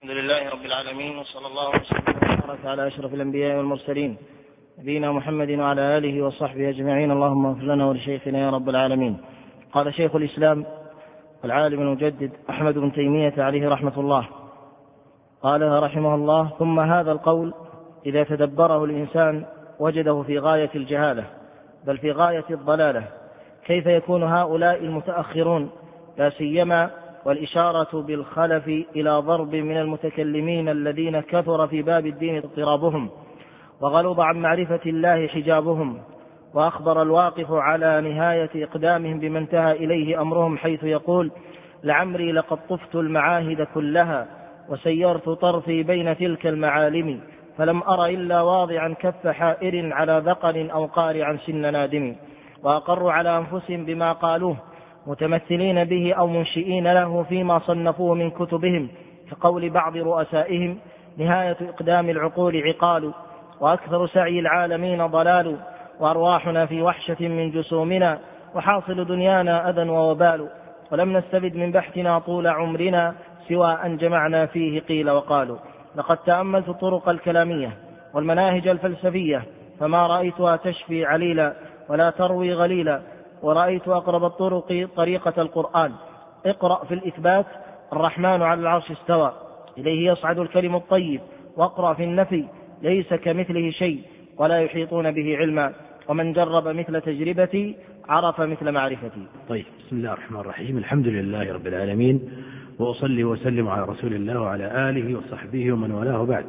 الحمد لله رب العالمين، وصلى الله وسلم وبارك على أشرف الأنبياء والمرسلين نبينا محمد وعلى آله وصحبه أجمعين. اللهم اغفر لنا ولشيخنا يا رب العالمين. قال شيخ الإسلام العالم المجدد أحمد بن تيمية عليه رحمة الله، قال رحمه الله: ثم هذا القول إذا تدبره الإنسان وجده في غاية الجهالة بل في غاية الضلالة. كيف يكون هؤلاء المتأخرون لا سيما والإشارة بالخلف إلى ضرب من المتكلمين الذين كثر في باب الدين اضطرابهم وغلظ عن معرفة الله حجابهم، وأخبر الواقف على نهاية إقدامهم بما انتهى إليه أمرهم، حيث يقول: لعمري لقد طفت المعاهد كلها وسيرت طرفي بين تلك المعالم، فلم أر إلا واضعا كف حائر على ذقن أو قارعا سن نادم. وأقروا على أنفسهم بما قالوه متمثلين به أو منشئين له فيما صنفوه من كتبهم، كقول بعض رؤسائهم: نهاية إقدام العقول عقال، وأكثر سعي العالمين ضلال، وأرواحنا في وحشة من جسومنا، وحاصل دنيانا أذى ووبال، ولم نستفد من بحثنا طول عمرنا سوى أن جمعنا فيه قيل وقالوا. لقد تأملت الطرق الكلامية والمناهج الفلسفية فما رأيتها تشفي عليلا ولا تروي غليلا، ورأيت أقرب الطرق طريقة القرآن: اقرأ في الإثبات: الرحمن على العرش استوى، إليه يصعد الكلم الطيب، واقرأ في النفي: ليس كمثله شيء ولا يحيطون به علما، ومن جرب مثل تجربتي عرف مثل معرفتي. طيب، بسم الله الرحمن الرحيم. الحمد لله رب العالمين، وأصلي وسلم على رسول الله وعلى آله وصحبه ومن والاه بعد.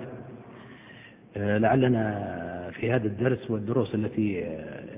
لعلنا في هذا الدرس والدروس التي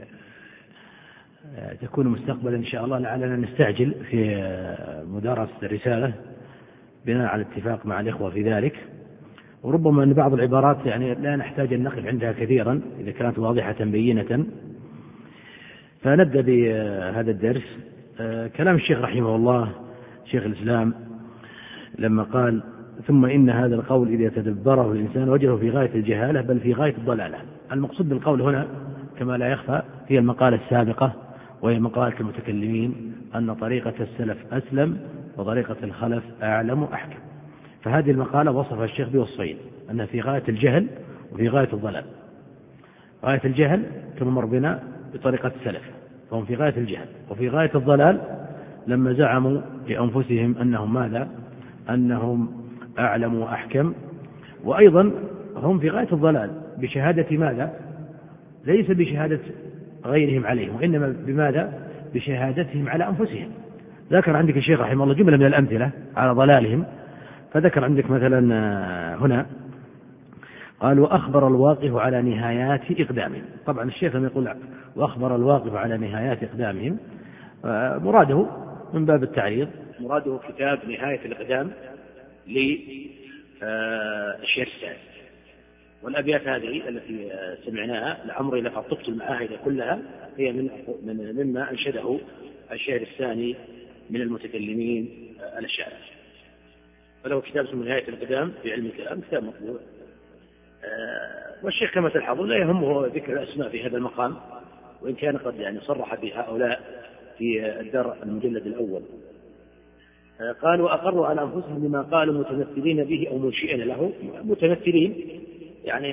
تكون مستقبلا إن شاء الله لعلنا نستعجل في مدارسة الرسالة بناء على اتفاق مع الإخوة في ذلك، وربما أن بعض العبارات يعني لا نحتاج أن نقف عندها كثيرا إذا كانت واضحة بينة. فنبدأ بهذا الدرس. كلام الشيخ رحمه الله شيخ الإسلام لما قال: ثم إن هذا القول إذا تدبره الإنسان وجده في غاية الجهالة بل في غاية الضلالة. المقصود بالقول هنا كما لا يخفى هي المقالة السابقة، وهي مقالة المتكلمين أن طريقة السلف أسلم وطريقة الخلف أعلم وأحكم. فهذه المقالة وصف الشيخ بوصفين: أنها في غاية الجهل وفي غاية الضلال. غاية الجهل كما مر بنا بطريقة السلف، فهم في غاية الجهل، وفي غاية الضلال لما زعموا لأنفسهم أنهم ماذا؟ أنهم أعلم وأحكم. وأيضا هم في غاية الضلال بشهادة ماذا؟ ليس بشهادة غيرهم عليهم، وإنما بماذا؟ بشهادتهم على أنفسهم. ذكر عندك الشيخ رحمه الله جملة من الأمثلة على ضلالهم، فذكر عندك مثلا هنا قال: وأخبر الواقف على نهايات إقدامهم. طبعا الشيخ لما يقول وأخبر الواقف على نهايات إقدامهم مراده من باب التعريض، مراده كتاب نهاية الإقدام للشيخ السعدي. والأبيات هذه التي سمعناها: لعمري لقد طفت المعاهد كلها، هي مما أنشده الشيخ الثاني من المتكلمين الأشاعرة. فله كتاب اسمه نهاية الإقدام في علم الكلام، كتاب مطبوع. والشيخ كما تلحظون لا يهمه ذكر الأسماء في هذا المقام، وإن كان قد يعني صرح بهؤلاء في الدار المجلد الأول. قال: وأقروا على أنفسهم بما قالوا متمثلين به أو منشئين له. متمثلين يعني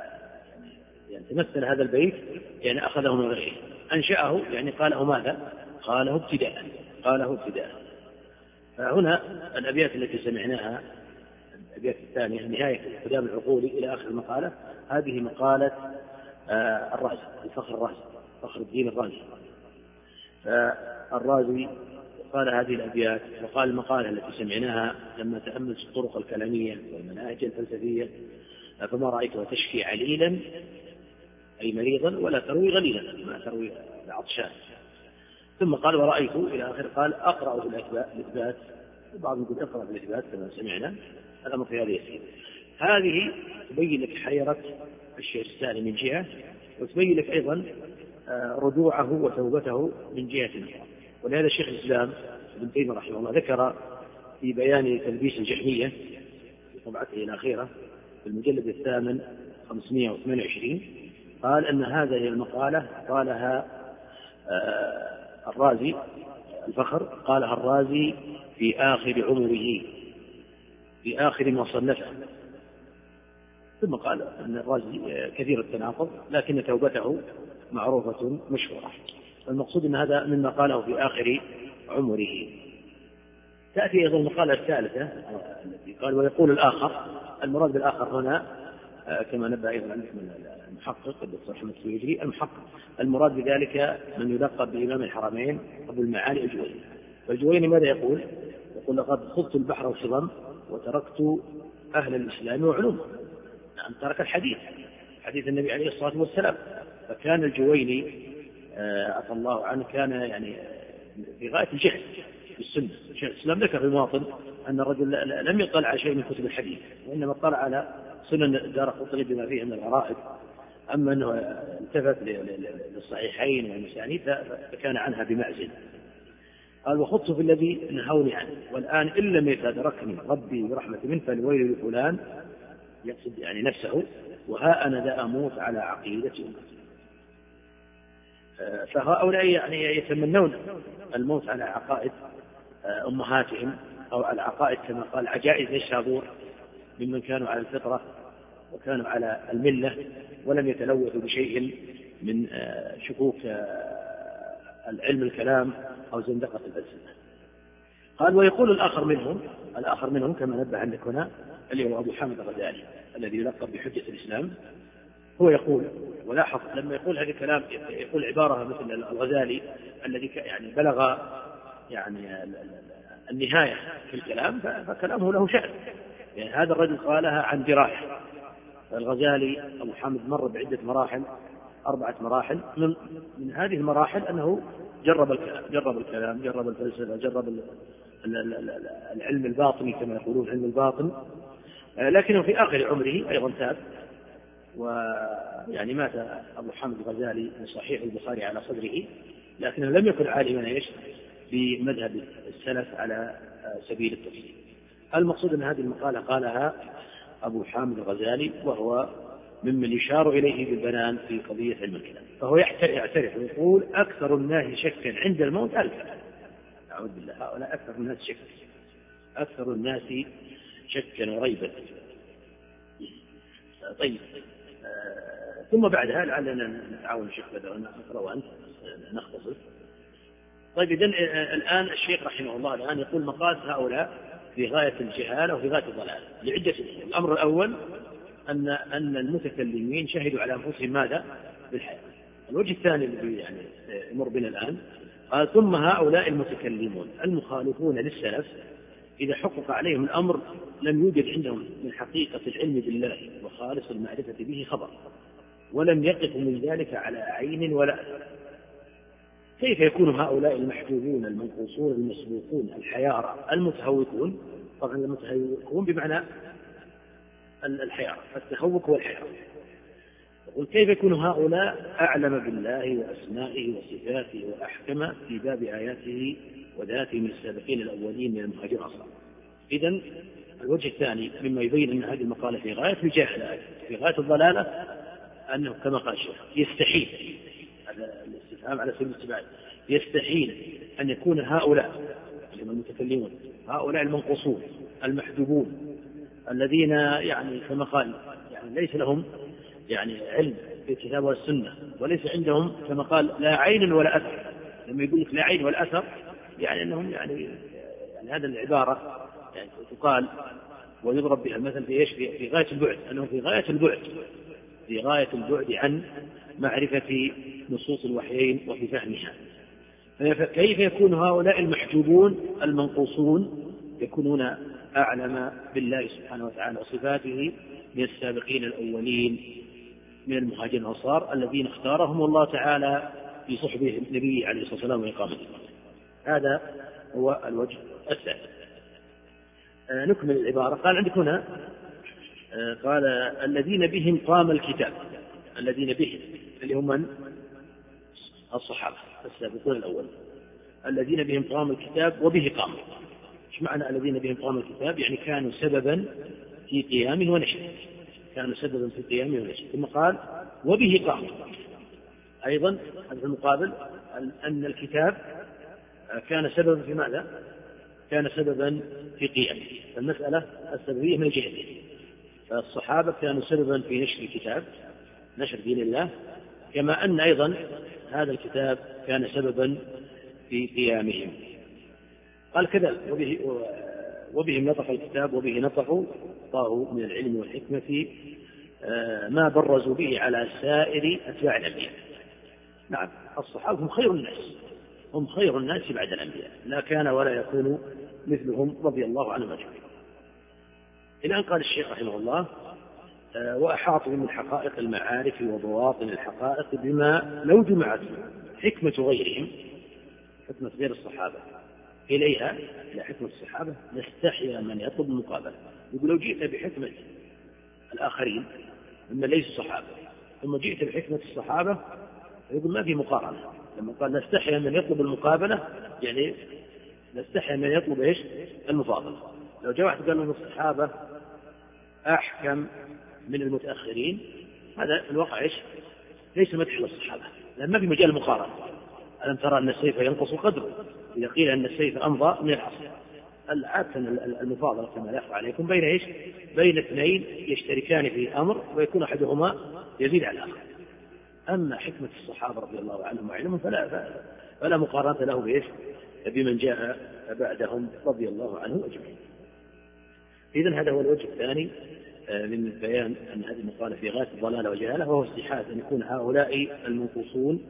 تمثل هذا البيت يعني أخذه من غيره، أنشأه يعني قاله ماذا؟ قاله ابتداء. فهنا الأبيات التي سمعناها، الأبيات الثانية نهاية إقدام العقول إلى آخر المقالة، هذه مقالة الرازي، فخر الدين الرازي. فالرازي قال هذه الأبيات، وقال المقالة التي سمعناها: لما تأملت الطرق الكلامية والمناهج الفلسفية فما رأيتها تشفي عليلا أي مريضا ولا تروي غليلا، ما تروي العطشان. ثم قال: ورأيت إلى آخر، قال: أقرأ في الإثبات. بعضهم يقول اقرأ في الإثبات كما سمعنا، الأمر في هذه يسير. هذه تبين لك حيرة الشيخ الثاني من جهة، وتبين لك أيضا رجوعه وتوبته من جهة أخرى. ولهذا الشيخ الإسلام ابن تيمية رحمه الله ذكر في بيان تلبيس الجهمية في طبعته الأخيرة في المجلد الثامن 528 قال أن هذه المقالة قالها الرازي الفخر، قالها الرازي في آخر عمره، في آخر ما صنفه. ثم قال أن الرازي كثير التناقض لكن توبته معروفة مشهورة. المقصود أن هذا مما قاله في آخر عمره. تأتي أيضا المقالة الثالثة التي قال ويقول الآخر. المراد بالآخر هنا كما نبه أيضا المحقق الدكتور حمد السويجري المحقق، المراد بذلك من يلقب بإمام الحرمين أبو المعالي الجويني. والجويني ماذا يقول؟ يقول لقد خضت البحر الخضم وتركت أهل الإسلام وعلومه. نعم، ترك حديث النبي عليه الصلاة والسلام. فكان الجويني عفى الله عنه كان يعني في غاية الجهل بالسنة. شيخ الإسلام ذكر في مواطن أن الرجل لم يطلع على شيء من كتب الحديث، وإنما اطلع على سنن الدارقطني بما فيه من الغرائب. أما أنه التفت للصحيحين والمسانيد فكان عنها بمعزل. قال وخضت في الذي نهوني عنه والآن إن لم يتدركني ربي برحمة منه فالويل لفلان، يقصد يعني نفسه، وها أنا ذا أموت على عقيدة أمتي. فهؤلاء يعني يتمنون الموت على عقائد أمهاتهم أو على عقائد كما قال عجائز نيسابور ممن كانوا على الفطرة وكانوا على الملة ولم يتلوثوا بشيء من شكوك العلم الكلام أو زندقة الفلسفة. قال ويقول الآخر منهم كما نبه عندك هنا اللي هو أبو حامد الغزالي الذي يلقب بحجة الإسلام. هو يقول ولاحظ لما يقول هذا الكلام يقول عبارة مثل الغزالي الذي يعني بلغ يعني النهاية في الكلام فكلامه له شأن. يعني هذا الرجل قالها عن دراية. الغزالي أبو حامد مر بعدة مراحل 4 مراحل. من هذه المراحل أنه جرب الكلام جرب الفلسفة جرب العلم الباطني كما يقولون علم الباطن، لكنه في آخر عمره أيضا تاب. ويعني مات أبو حامد الغزالي من صحيح البخاري على صدره، لكنه لم يكن عالما بمذهب السلف على سبيل التفسير. المقصود أن هذه المقالة قالها أبو حامد الغزالي وهو ممن يشار إليه بالبنان في قضية علم الكلام. فهو يعترف ويقول أكثر الناس شكا عند الموت الكلام. أعوذ بالله، هؤلاء أكثر الناس شكا وريبة. طيب ثم بعدها لعلنا نتعاون الشيخ بدر ونقرأ وأنت نختصر. طيب إذن الآن الشيخ رحمه الله الآن يقول مقاس هؤلاء في غاية الجهالة وفي غاية الضلال لعدة أمور. الأمر الأول أن المتكلمين شهدوا على أنفسهم ماذا؟ بالحياة. الوجه الثاني الذي يعني يمر بنا الآن قال ثم هؤلاء المتكلمون المخالفون للسلف إذا حقق عليهم الأمر لم يوجد عندهم من حقيقة العلم بالله وخالص المعرفة به خبر، ولم يقفوا من ذلك على عين ولا أثر. كيف يكون هؤلاء المحجوبون المنقوصون المسبوقون الحيارى المتهوكون؟ طبعا المتهوكون بمعنى الحيارى، التهوك والحيارى. يقول كيف يكون هؤلاء أعلم بالله وأسمائه وصفاته وأحكم في باب آياته وذاته من السابقين الأولين من المهاجرين والأنصار. إذن الوجه الثاني مما يبين أن هذه المقالة في غاية الجهل في غاية الضلالة أنه كما قال الشيخ يستحيل الاستفهام على سبيل الاستبعاد، يستحيل أن يكون هؤلاء المتكلمون هؤلاء المنقوصون المحجوبون الذين يعني كما قال يعني ليس لهم يعني علم بالكتاب والسنة وليس عندهم كما قال لا عين ولا أثر. لما يقول لك لا عين ولا أثر يعني أنهم يعني هذا العبارة يعني تقال ويضرب بها المثل في إيش؟ في غاية البعد، أنه في غاية البعد عن معرفة نصوص الوحيين وفي فهمها. فكيف يكون هؤلاء المحجوبون المنقوصون يكونون أعلم بالله سبحانه وتعالى وصفاته من السابقين الأولين من المهاجرين والأنصار الذين اختارهم الله تعالى في صحبه النبي عليه الصلاة والسلام وإقامته. هذا هو الوجه الثاني. نكمل العبارة. قال عندك هنا قال الذين بهم قام الكتاب. الذين بهم اللي هم من؟ الصحابة السابقون الأول. الذين بهم قام الكتاب وبه قام. ايش معنى الذين بهم قام الكتاب؟ يعني كانوا سببا في قيامه ونشره. ثم قال وبه قام. أيضا هذا المقابل أن الكتاب كان سببا في ماذا؟ كان سببا في قيامه. المسألة السببية من جهتين، فالصحابة كانوا سببا في نشر الكتاب، نشر دين الله، كما أن أيضا هذا الكتاب كان سببا في قيامهم. قال كذا وبهم نطق الكتاب وبه نطقوا طاروا من العلم والحكمة ما برزوا به على سائر أتباع الأنبياء. نعم، الصحابة هم خير الناس، هم خير الناس بعد الأنبياء، لا كان ولا يكون مثلهم رضي الله عنهم أجمعين. إلى أن قال الشيخ رحمه الله: وأحاطوا من حقائق المعارف وبواطن الحقائق بما لو جمعت حكمة غيرهم، حكمة غير الصحابة إليها، إلى حكمة الصحابة، نستحيا من يطلب المقابلة. يقول: لو جئت بحكمة الآخرين مما ليسوا صحابة ثم جئت بحكمة الصحابة، يقول ما في مقارنة. لما قال نستحيا من يطلب المقابلة، يعني نستحيا من يطلب إيش؟ المفاضلة. لو جاء واحد قال لهم الصحابة أحكم من المتأخرين، هذا في الواقع إيش؟ ليس مدح للصحابة، لأن ما في مجال مقارنة. ألم ترى أن السيف ينقص قدره إذا قيل أن السيف أمضى من العصا؟ العادة المفاضلة كما لا يخفى عليكم بين إيش؟ بين اثنين يشتركان في أمر ويكون أحدهما يزيد على الآخر. أما حكمة الصحابة رضي الله عنهم وعلمهم فلا مقارنة له بإيش؟ بمن جاء بعدهم رضي الله عنه أجمعين. إذن هذا هو الوجه الثاني من بيان أن هذه المقالة في غاية الضلالة والجهالة، وهو استحاله أن يكون هؤلاء المنقوصون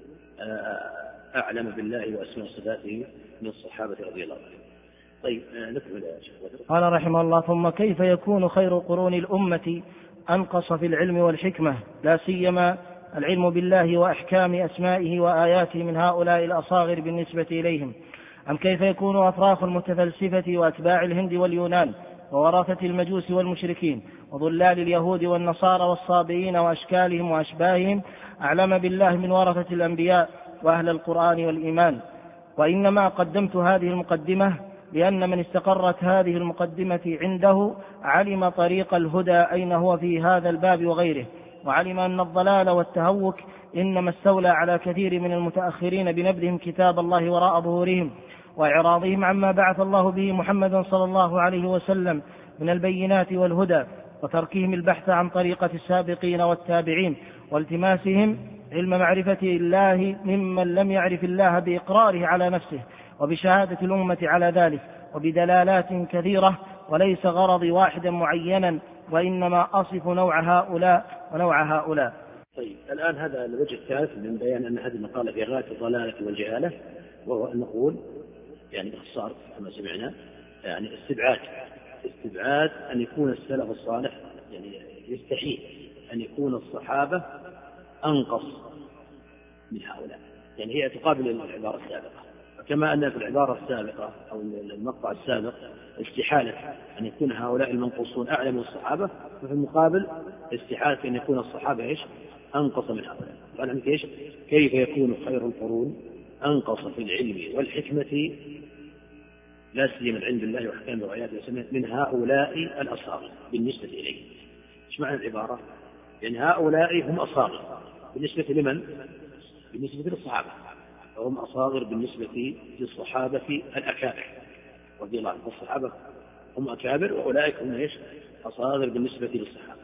أعلم بالله وأسماء صفاته من الصحابة رضي الله عنهم. طيب نكمل يا شيخ بدر. قال رحمه الله: ثم كيف يكون خير قرون الأمة أنقص في العلم والحكمة، لا سيما العلم بالله وأحكام أسمائه وآياته من هؤلاء الأصاغر بالنسبة إليهم؟ أم كيف يكون أفراخ المتفلسفة وأتباع الهند واليونان وورثة المجوس والمشركين وضلال اليهود والنصارى والصابئين وأشكالهم وأشباههم أعلم بالله من ورثة الأنبياء وأهل القرآن والإيمان؟ وإنما قدمت هذه المقدمة لأن من استقرت هذه المقدمة عنده علم طريق الهدى أين هو في هذا الباب وغيره، وعلم أن الضلال والتهوك إنما استولى على كثير من المتأخرين بنبذهم كتاب الله وراء ظهورهم وإعراضهم عما بعث الله به محمدا صلى الله عليه وسلم من البينات والهدى، وتركهم البحث عن طريقة السابقين والتابعين، والتماسهم علم معرفة الله ممن لم يعرف الله بإقراره على نفسه وبشهادة الأمة على ذلك وبدلالات كثيرة، وليس غرضي واحدا معينا، وإنما أصف نوع هؤلاء ونوع هؤلاء. طيب الآن هذا الوجه الثالث من بيان أن هذه المقالة في غاية الضلالة والجهالة، وهو أن نقول يعني باختصار كما سمعنا يعني استبعاد أن يكون السلف الصالح، يعني يستحيل أن يكون الصحابة أنقص من هؤلاء، يعني هي تقابل العبارة السابقة. كما أن في العبارة السابقة أو المقطع السابق استحالة أن يكون هؤلاء المنقوصون أعلى من الصحابة، وفي المقابل استحالة أن يكون الصحابة إيش؟ أنقص من هؤلاء. قال عنك إيش؟ كيف يكون خير القرون أنقص في العلم والحكمة لا سيما العلم بالله وأحكامه وآياته وسنته من هؤلاء الأصاغر بالنسبة إليه. إيش معنى العبارة؟ يعني هؤلاء هم أصاغر بالنسبة لمن؟ بالنسبة للصحابة، وهم أصاغر بالنسبة للصحابة في الأكابر رضي الله عنهم. الصحابة هم أكابر وأولئك هم إيش؟ أصاغر بالنسبة للصحابة.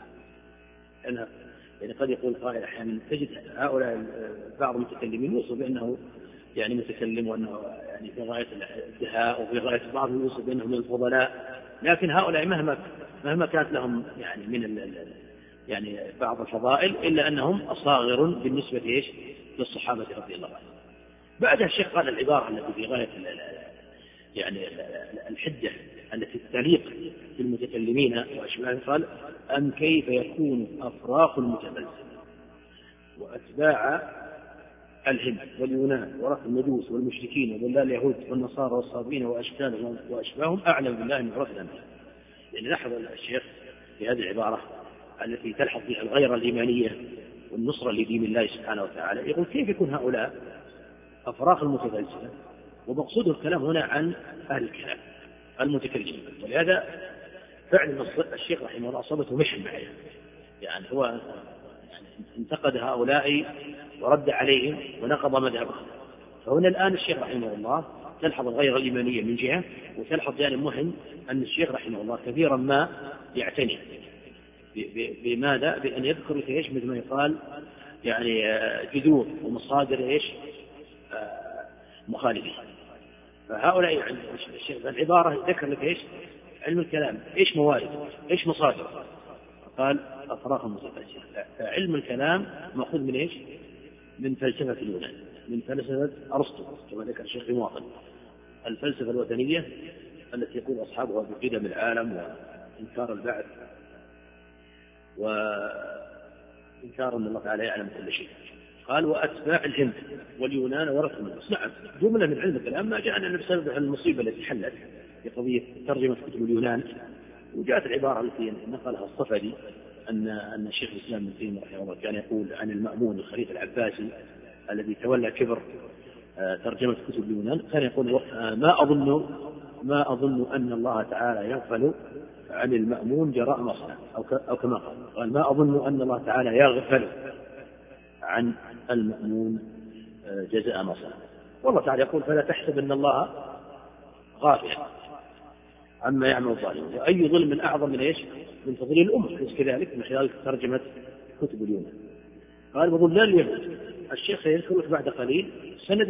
يعني قد يقول قائل أحيانا تجد هؤلاء بعض المتكلمين يوصف بأنه يعني متكلم وأنه يعني في غاية الدهاء، وفي غاية بعض يوصف بأنه من الفضلاء، لكن هؤلاء مهما كانت لهم يعني من يعني بعض الفضائل إلا أنهم أصاغر بالنسبة إيش؟ للصحابة رضي الله عنهم. بعدها الشيخ قال العبارة التي في غاية يعني الحدة التي تليق بالمتكلمين وأشباههم، قال: أم كيف يكون أفراخ المتفلسفة وأتباع الهند واليونان ورث المجوس والمشركين وضلال اليهود والنصارى والصابئين وأشكالهم وأشباههم أعلم بالله من ورثة الأنبياء. يعني لاحظ الشيخ في هذه العبارة التي تلحظ فيها الغيرة الإيمانية والنصرة لدين الله سبحانه وتعالى، يقول كيف يكون هؤلاء أفراخ المتفلسفة، ومقصود الكلام هنا عن أهل الكلام المتكلمين. ولهذا فعلا الشيخ رحمه الله أصابته محن معه، يعني هو يعني انتقد هؤلاء ورد عليهم ونقض مذهبهم. فهنا الآن الشيخ رحمه الله تلحظ الغير الإيمانية من جهة، وتلحظ جانب مهم أن الشيخ رحمه الله كثيرا ما يعتني بماذا؟ بأن يذكر إيش مثل ما يقال يعني جذور ومصادر إيش مخالفين. فهؤلاء يعني الشيخ العبارة ذكر لك إيش علم الكلام، إيش موارد، إيش مصادر، قال أفراغ متفلسفة. علم الكلام مأخوذ من إيش؟ من فلسفة اليونان، من فلسفة أرسطو كما ذكر الشيخ في مواطن. الفلسفة الوثنية التي يقول أصحابها بقدم العالم وإنكار البعث وإنكار أن الله تعالى يعلم كل شيء. قال وأتباع الهند واليونان ورثوا منه. نعم، جملة من علم الكلام ما جاءنا بسبب المصيبة التي حلت في قضية ترجمة كتب اليونان. وجاءت العبارة التي نقلها الصفدي أن الشيخ الإسلام ابن تيمية رحمه الله كان يقول عن المأمون الخليفة العباسي الذي تولى كبر ترجمة كتب اليونان، كان يقول ما أظن أن الله تعالى يغفل عن المأمون جراء ما صنع، أو كما قال ما أظن أن الله تعالى يغفل عن المأمون جزاء ما صنع. والله تعالى يقول فلا تحسب أن الله غافل عما يعمل الظالمون، وأي ظلم أعظم من إيش؟ من تضليل الأمة، ليس كذلك من خلال ترجمة كتب اليونان. قال وظلال اليهود. الشيخ سيذكر لك بعد قليل سند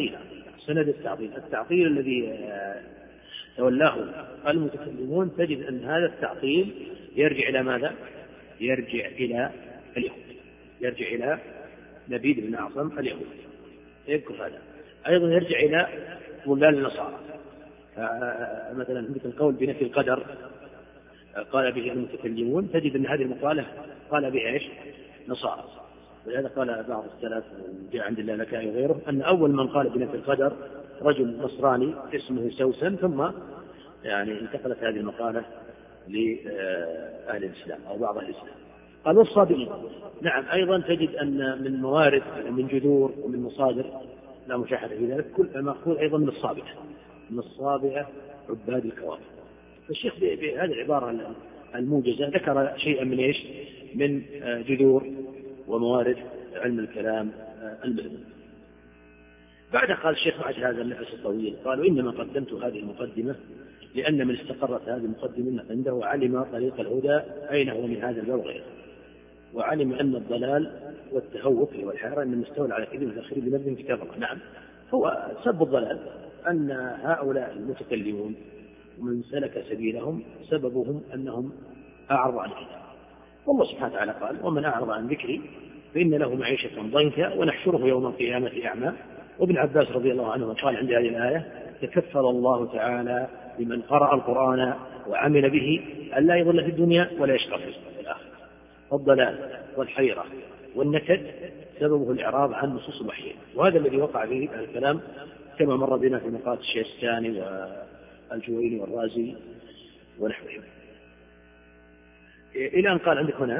التعطيل الذي تولاه المتكلمون. تجد أن هذا التعطيل يرجع إلى ماذا؟ يرجع إلى اليهود، يرجع إلى نبيذ بن أعصم اليهود، يذكر هذا. أيضا يرجع إلى ظلال النصارى، مثلا مثل القول بنفي القدر قال به المتكلمون، تجد أن هذه المقالة قال بها إيش؟ نصارى. ولهذا قال بعض السلف جاء عند الله لكائي وغيره أن أول من قال بنفي القدر رجل نصراني اسمه سوسن، ثم يعني انتقلت هذه المقالة لأهل الإسلام أو بعض أهل الإسلام. قال والصابئين. نعم، أيضا تجد أن من موارد من جذور ومن مصادر لا مشاحة في ذلك كل مأخوذ أيضا من الصابئة عباد الكواكب. فالشيخ بهذه العبارة الموجزة ذكر شيئا من إيش؟ من جذور وموارد علم الكلام المهم. بعد قال الشيخ بعد هذا النفس الطويل قال وإنما قدمت هذه المقدمة لأن من استقرت هذه المقدمة عنده علم طريق الهدى أين هو من هذا الباب غيره، وعلم أن الضلال والتهوك والحيرة من مستولى على كثير من الآخرين بنبذ كتاب الله. نعم، هو سبب الضلال أن هؤلاء المتكلمون ومن سلك سبيلهم سببهم أنهم أعرضوا عن الكتاب. والله سبحانه وتعالى قال ومن أعرض عن ذكري فإن له معيشة ضنكا ونحشره يوم القيامة أعمى. وابن عباس رضي الله عنه قال عند هذه الآية تكفل الله تعالى لمن قرأ القرآن وعمل به أن لا يضل في الدنيا ولا يشقى في الآخرة. الضلال والحيرة والنكد سببه الإعراض عن نصوص الوحي، وهذا الذي وقع فيه الكلام كما مر بنا في نقاط الشيخ الثاني والجويني والرازي ونحوهم، إلى أن قال عندك هنا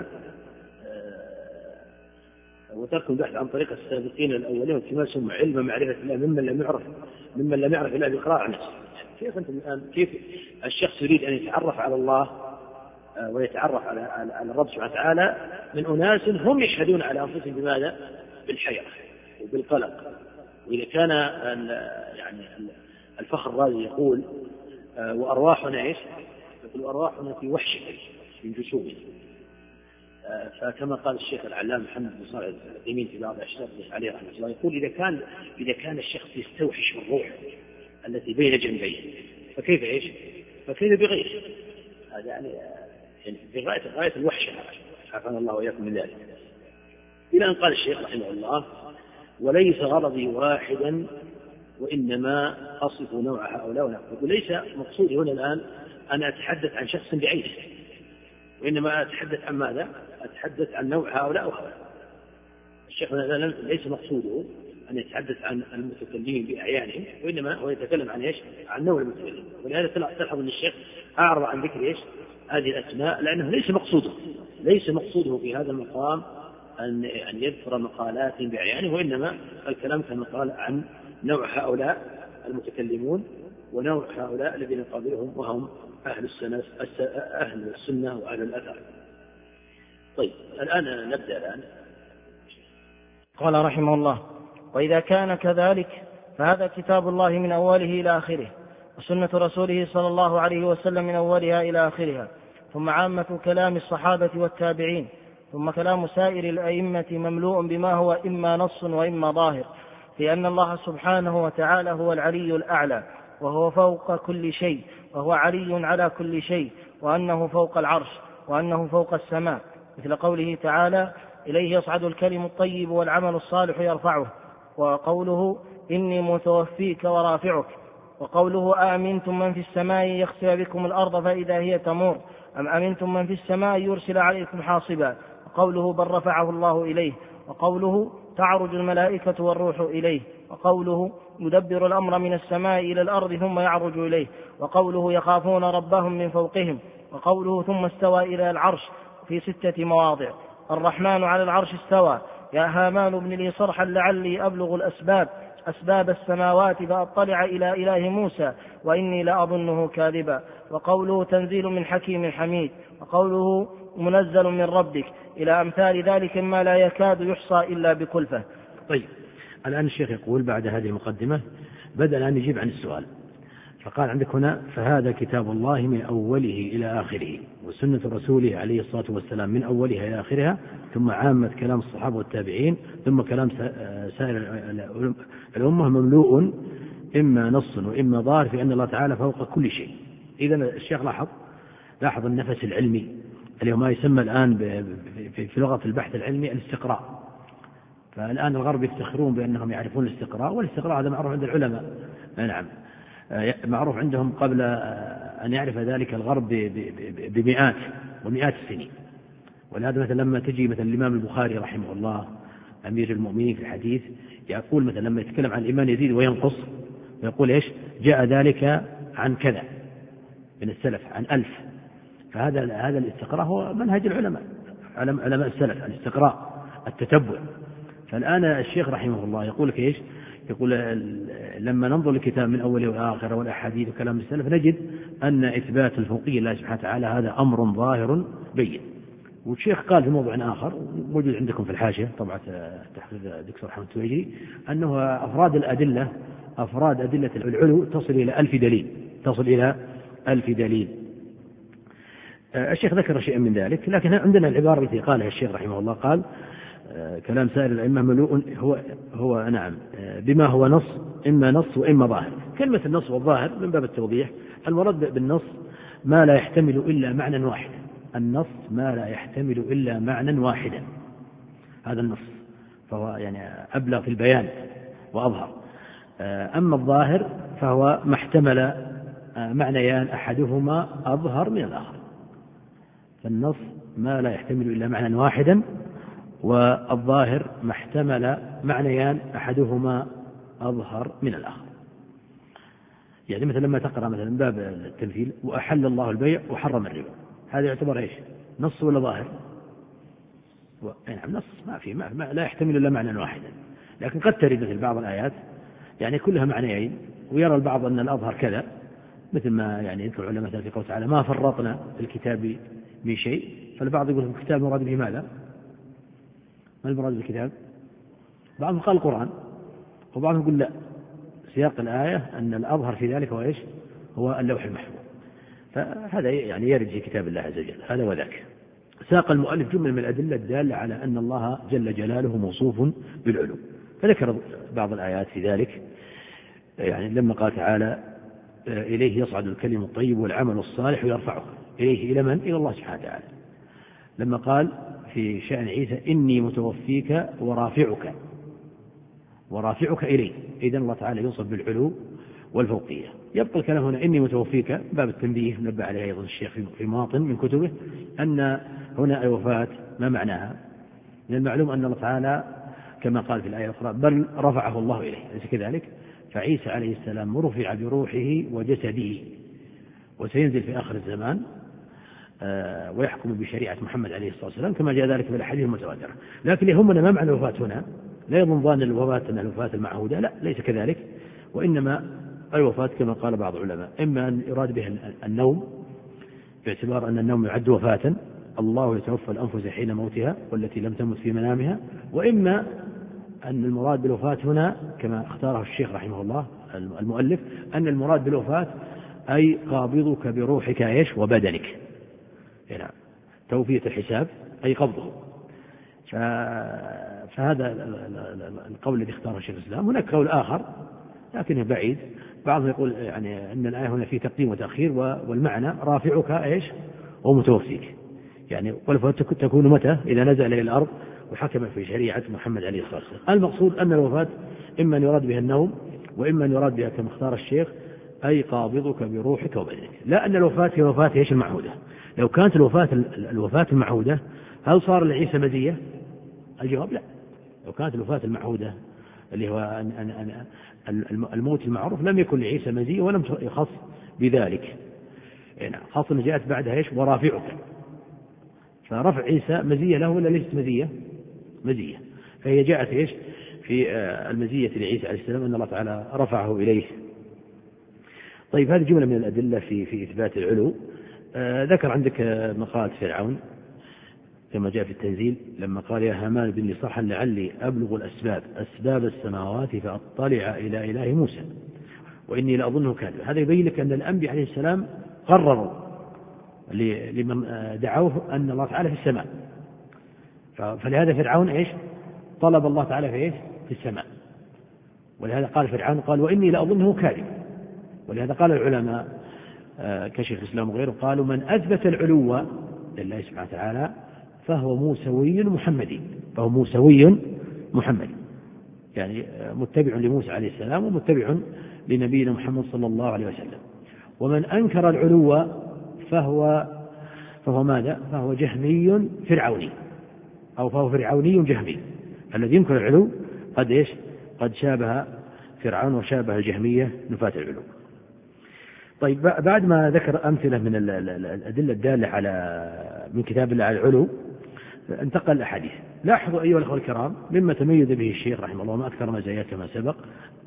وترك البحث عن طريق السابقين الأولين والتماسهم علم معرفة الله ممن لم يعرف إلا بإقرار عن نفسه. كيف أنت الآن كيف الشخص يريد أن يتعرف على الله ويتعرف على الرب سبحانه وتعالى من أناس هم يشهدون على أنفسهم بماذا؟ بالحيرة وبالقلق. وإذا كان يعني الفخر الرازي يقول وأرواحنا إيش؟ يقول أرواحنا في وحشة من جسومنا. فكما قال الشيخ العلامة محمد بن صالح العثيمين في بعض أشرافه عليه رحمه الله يقول إذا كان الشخص يستوحش الروح التي بين جنبيه فكيف إيش؟ فكيف بغيره؟ هذا يعني في غاية الوحشة، عافانا الله وإياكم من ذلك. إلى أن قال الشيخ رحمه الله وليس غرضي واحدا وإنما أصف نوع هؤلاء. وليس مقصودي هنا الآن أن أتحدث عن شخص بعينه، وإنما أتحدث عن ماذا؟ أتحدث عن نوع هؤلاء وهؤلاء. الشيخ هذا ليس مقصوده أن يتحدث عن المتكلمين بأعيانهم، وإنما هو يتكلم عن إيش؟ عن نوع المتكلمين. ولهذا تلحظ أن الشيخ أعرض عن ذكر إيش؟ هذه الأسماء، لأنه ليس مقصوده في هذا المقام أن يذكر مقالات بعيانه، وإنما الكلام كما قال عن نوع هؤلاء المتكلمون ونوع هؤلاء الذين قابلهم وهم أهل السنة وأهل الأثر. طيب الآن نبدأ. قال رحمه الله وإذا كان كذلك فهذا كتاب الله من أوله إلى آخره، وسنة رسوله صلى الله عليه وسلم من أولها إلى آخرها، ثم عامة كلام الصحابة والتابعين، ثم كلام سائر الأئمة مملوء بما هو إما نص وإما ظاهر، لأن الله سبحانه وتعالى هو العلي الأعلى، وهو فوق كل شيء، وهو علي على كل شيء، وأنه فوق العرش، وأنه فوق السماء، مثل قوله تعالى: إليه يصعد الكلم الطيب والعمل الصالح يرفعه، وقوله: إني متوفيك ورافعك، وقوله: أأمنتم من في السماء يخسف بكم الأرض فإذا هي تمور، أم أمنتم من في السماء يرسل عليكم حاصبا، وقوله: بل رفعه الله إليه، وقوله: تعرج الملائكة والروح إليه، وقوله: يدبر الأمر من السماء إلى الأرض ثم يعرج إليه، وقوله: يخافون ربهم من فوقهم، وقوله: ثم استوى إلى العرش في 6 مواضع. الرحمن على العرش استوى، يا هامان ابن لي صرحا لعلي أبلغ أسباب السماوات فأطلع إلى إله موسى وإني لأظنه كاذبا، وقوله: تنزيل من حكيم حميد، وقوله: منزل من ربك، إلى أمثال ذلك ما لا يكاد يحصى إلا بكلفة. طيب، الآن الشيخ يقول بعد هذه المقدمة بدأ أن يجيب عن السؤال، فقال عندك هنا: فهذا كتاب الله من أوله إلى آخره، وسنة رسوله عليه الصلاة والسلام من أولها إلى آخرها، ثم عامة كلام الصحابة والتابعين، ثم كلام سائر الأمة مملوء إما نص وإما ظاهر في أن الله تعالى فوق كل شيء. إذن الشيخ لاحظ النفس العلمي اللي هو ما يسمى الآن في لغة البحث العلمي الاستقراء. فالآن الغرب يفتخرون بأنهم يعرفون الاستقراء، والاستقراء هذا معروف عند العلماء، نعم، معروف عندهم قبل أن يعرف ذلك الغرب بمئات ومئات السنين. ولهذا مثلا لما تجي مثلا الإمام البخاري رحمه الله أمير المؤمنين في الحديث، يقول مثلا لما يتكلم عن الإيمان يزيد وينقص، يقول إيش؟ جاء ذلك عن كذا من السلف عن 1000. فهذا الاستقراء هو منهج العلماء، علماء السلف، الاستقراء، التتبع. فالآن الشيخ رحمه الله يقول لك إيش؟ يقول لما ننظر الكتاب من أوله وآخره والأحاديث وكلام السلف نجد أن إثبات الفوقية لله سبحانه وتعالى هذا أمر ظاهر بين. والشيخ قال في موضوع آخر موجود عندكم في الحاشية طبعة تحقيق الدكتور حمد التويجري، أنه أفراد أدلة العلو تصل إلى 1000 دليل، تصل إلى 1000 دليل. الشيخ ذكر شيئا من ذلك، لكن عندنا العبارة التي قالها الشيخ رحمه الله، قال: كلام سائر الأئمة ملوء هو نعم بما هو نص، إما نص وإما ظاهر. كلمة النص والظاهر من باب التوضيح، المراد بالنص ما لا يحتمل إلا معنى واحد، النص ما لا يحتمل إلا معنى واحدا، هذا النص، فهو يعني أبلغ في البيان وأظهر. أما الظاهر فهو ما احتمل معنيان أحدهما أظهر من الآخر. فالنص ما لا يحتمل إلا معنى واحدا، والظاهر ما احتمل معنيان أحدهما أظهر من الآخر. يعني مثلا لما تقرأ مثلا باب التمثيل: وأحل الله البيع وحرم الربا، هذا يعتبر إيش؟ نص ولا ظاهر؟ نعم، نص، ما لا يحتمل إلا معنى واحدا. لكن قد ترد مثل بعض الآيات يعني كلها معنيين، ويرى البعض أن الأظهر كذا، مثل ما يعني يذكر العلماء مثلا في قوله تعالى: ما فرطنا في الكتاب من شيء. فالبعض يقول في الكتاب مراد به ماذا؟ ما المراد بالكتاب؟ بعضهم قال القرآن، وبعضهم يقول لا، سياق الآية أن الأظهر في ذلك هو إيش؟ هو اللوح المحفوظ. فهذا يعني يرد في كتاب الله عز وجل، هذا وذاك. ساق المؤلف جملة من الأدلة الدالة على أن الله جل جلاله موصوف بالعلو، فذكر بعض الآيات في ذلك، يعني لما قال تعالى: إليه يصعد الكلم الطيب والعمل الصالح يرفعه. إليه إلى من؟ إلى الله سبحانه وتعالى. لما قال في شأن عيسى: إني متوفيك ورافعك إليه، إذن الله تعالى يوصف بالعلو والفوقية. يبقى الكلام هنا: إني متوفيك، باب التنبيه نبه عليه أيضا الشيخ في مواطن من كتبه، أن هنا الوفاة ما معناها؟ من المعلوم أن الله تعالى كما قال في الآية الأخرى: بل رفعه الله إليه، ليس كذلك؟ فعيسى عليه السلام رفع بروحه وجسده، وسينزل في آخر الزمان ويحكم بشريعة محمد عليه الصلاة والسلام كما جاء ذلك في الأحاديث المتواترة. لكن يهمنا ما معنى الوفاة هنا، لا يظن ظان الوفاة أنها الوفاة المعهودة، لا، ليس كذلك، وإنما الوفاة كما قال بعض العلماء إما أن يراد به النوم، باعتبار أن النوم يعد وفاة، الله يتوفى الأنفس حين موتها والتي لم تمت في منامها، وإما أن المراد بالوفاة هنا كما اختاره الشيخ رحمه الله المؤلف أن المراد بالوفاة أي قابضك بروحك إيش وبدنك. هنا توفية الحساب أي قبضه. فهذا القول الذي اختاره شيخ الإسلام. هناك قول آخر لكنه بعيد، بعضهم يقول يعني أن الآية هنا في تقديم وتأخير والمعنى رافعك إيش ومتوفيك، يعني والوفاة تكون متى؟ إذا نزل إلى الأرض وحكم في شريعة محمد عليه الصلاة والسلام. المقصود أن الوفاة إما أن يراد بها النوم وإما أن يراد بها كما اختار الشيخ أي قابضك بروحك وبدنك. لا أن الوفاة هي وفاة إيش المعهودة. لو كانت الوفاة المعهودة هل صار لعيسى مزية؟ الجواب لا. لو كانت الوفاة المعهودة اللي هو الموت المعروف لم يكن لعيسى مزية ولم يخص بذلك، يعني خاصة جاءت بعدها إيش ورافعك، فرفع عيسى مزية له ولا ليست مزية، فهي جاءت إيش في المزية لعيسى عليه السلام أن الله تعالى رفعه إليه. طيب هذه جملة من الأدلة في إثبات العلو. ذكر عندك مقالة فرعون كما جاء في التنزيل لما قال يا هامان ابن لي صرحا لعلي أبلغ أسباب السماوات فأطلع إلى إله موسى وإني لأظنه كاذبا. هذا يبين لك أن الأنبياء عليه السلام قرروا لمن دعوه أن الله تعالى في السماء، فلهذا فرعون إيش طلب الله تعالى في إيش في السماء، ولهذا قال فرعون قال وإني لأظنه كاذبا. ولهذا قال العلماء كشيخ الإسلام وغيره قالوا من أثبت العلو لله سبحانه وتعالى فهو موسوي محمدي، يعني متبع لموسى عليه السلام ومتبع لنبينا محمد صلى الله عليه وسلم. ومن أنكر العلو فهو ماذا؟ فهو جهمي فرعوني، أو فهو فرعوني جهمي. الذي ينكر العلو قد شابه فرعون وشابه الجهمية نفاة العلو. طيب بعد ما ذكر أمثلة من الأدلة الدالة من كتاب الله على العلو انتقل الأحاديث. لاحظوا أيها الأخوة الكرام مما تميز به الشيخ رحمه الله ما أكثر مزايات كما سبق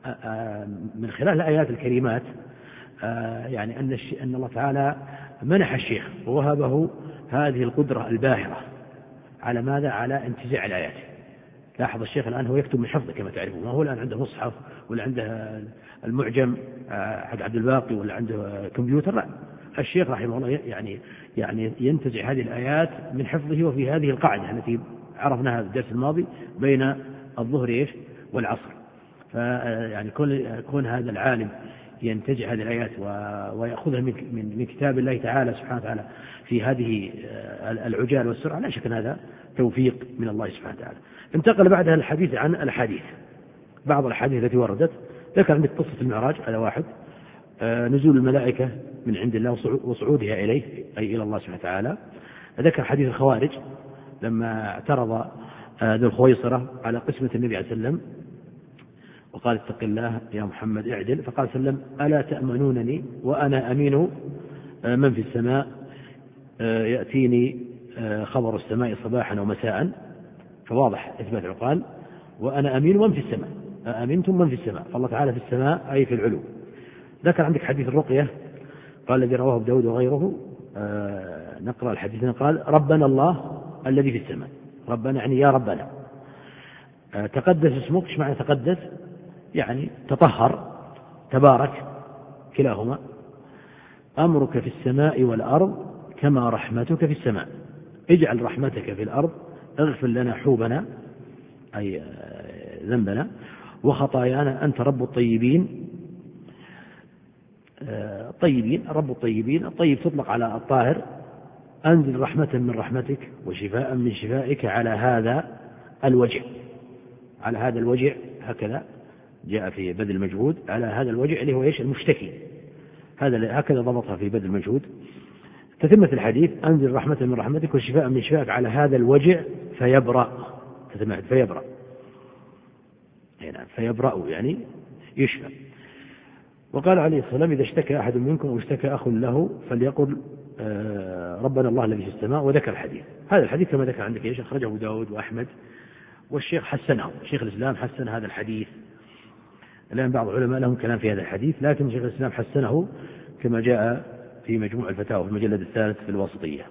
من خلال الآيات الكريمات، يعني أن الله تعالى منح الشيخ ووهبه هذه القدرة الباهرة على ماذا؟ على انتزاع الآيات. لاحظ الشيخ الآن هو يكتب من حفظه كما تعرفون، ما هو الآن عنده مصحف ولا عنده المعجم حق عبد الباقي ولا عنده كمبيوتر، لا، الشيخ رحمه الله يعني ينتزع هذه الآيات من حفظه. وفي هذه القاعدة التي عرفناها في الدرس الماضي بين الظهر والعصر، فيعني كون هذا العالم ينتزع هذه الآيات ويأخذها من كتاب الله تعالى سبحانه وتعالى في هذه العجال والسرعة، لا شك أن هذا توفيق من الله سبحانه وتعالى. انتقل بعدها الحديث عن الحديث، بعض الأحاديث التي وردت. ذكر عندك قصة المعراج على واحد، نزول الملائكة من عند الله وصعودها إليه أي إلى الله سبحانه وتعالى. ذكر حديث الخوارج لما اعترض ذو الخويصرة على قسمة النبي عليه وسلم وقال اتق الله يا محمد اعدل، فقال صلى الله عليه وسلم ألا تأمنونني وأنا أمين من في السماء يأتيني خبر السماء صباحا ومساء، فواضح إثبات العقال، وأنا أمين من في السماء، أأمنتم من في السماء، فالله تعالى في السماء أي في العلو. ذكر عندك حديث الرقية قال الذي رواه داود وغيره، نقرأ الحديث قال ربنا الله الذي في السماء، ربنا يعني يا ربنا، تقدس اسمك. ايش معنى تقدس؟ يعني تطهر، تبارك، كلاهما. أمرك في السماء والأرض كما رحمتك في السماء، اجعل رحمتك في الأرض، اغفر لنا حوبنا أي ذنبنا وخطايانا، أنت رب الطيبين. رب الطيبين، الطيب تطلق على الطاهر. أنزل رحمة من رحمتك وشفاء من شفائك على هذا الوجع، هكذا جاء في بذل المجهود، على هذا الوجع اللي هو المشتكي، هكذا ضبطها في بذل المجهود. تتمة الحديث أنزل رحمة من رحمتك وشفاء من شفائك على هذا الوجع فيبرأ، فيبرأ يعني يشفى. وقال عليه الصلاة والسلام إذا اشتكى أحد منكم أو اشتكى أخ له فليقل ربنا الله الذي في السماء، وذكر الحديث. هذا الحديث كما ذكر عندك أخرجه داود وأحمد، والشيخ حسنه، شيخ الإسلام حسن هذا الحديث. الآن بعض العلماء لهم كلام في هذا الحديث، لكن شيخ الإسلام حسنه كما جاء في مجموع الفتاوى في المجلد الثالث في الواسطية.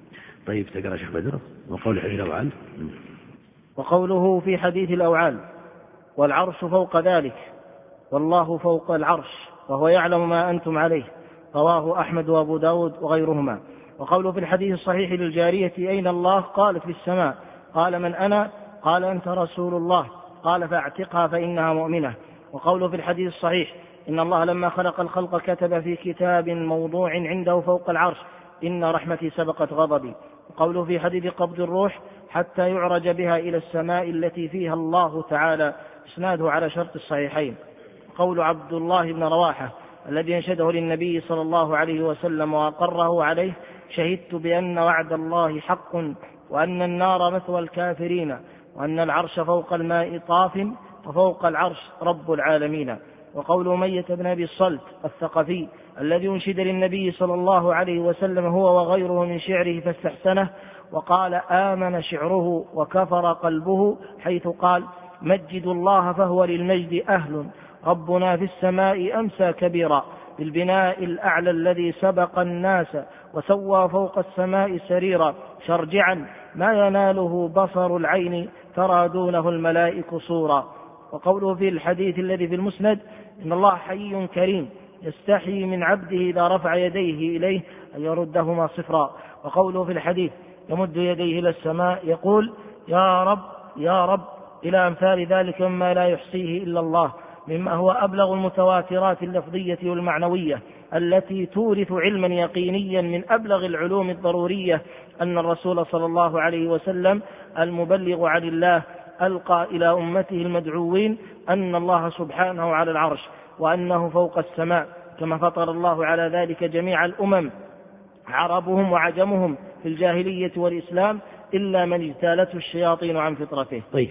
طيب تقرأ شيخ بدر وقول حديث الأوعال. وقوله في حديث الأوعال والعرش فوق ذلك، والله فوق العرش وهو يعلم ما أنتم عليه. رواه أحمد وأبو داود وغيرهما. وقوله في الحديث الصحيح للجارية أين الله؟ قالت في السماء. قال من أنا؟ قال أنت رسول الله. قال فاعتقها فإنها مؤمنة. وقوله في الحديث الصحيح إن الله لما خلق الخلق كتب في كتاب موضوع عنده فوق العرش إن رحمتي سبقت غضبي. وقوله في حديث قبض الروح حتى يعرج بها إلى السماء التي فيها الله تعالى، إسناده على شرط الصحيحين. قول عبد الله بن رواحة الذي انشده للنبي صلى الله عليه وسلم وأقره عليه: شهدت بأن وعد الله حق، وأن النار مثوى الكافرين، وأن العرش فوق الماء طاف، وفوق العرش رب العالمين. وقول أمية بن أبي الصلت الثقفي الذي انشد للنبي صلى الله عليه وسلم هو وغيره من شعره فاستحسنه وقال: آمن شعره وكفر قلبه، حيث قال: مجد الله فهو للمجد أهل، ربنا في السماء أمسى كبيرا، بالبناء الأعلى الذي سبق الناس، وسوى فوق السماء سريرا، شرجعا ما يناله بصر العين، ترى دونه الملائك صورا. وقوله في الحديث الذي في المسند إن الله حي كريم يستحي من عبده إذا رفع يديه إليه أن يردهما صفرا. وقوله في الحديث يمد يديه إلى السماء يقول: يا رب يا رب، إلى أمثال ذلك مما لا يحصيه إلا الله، مما هو أبلغ المتواترات اللفظية والمعنوية التي تورث علما يقينيا من أبلغ العلوم الضرورية أن الرسول صلى الله عليه وسلم المبلغ عن الله ألقى إلى أمته المدعوين أن الله سبحانه على العرش، وأنه فوق السماء، كما فطر الله على ذلك جميع الأمم عربهم وعجمهم في الجاهلية والإسلام إلا من اجتالته الشياطين عن فطرته. طيب،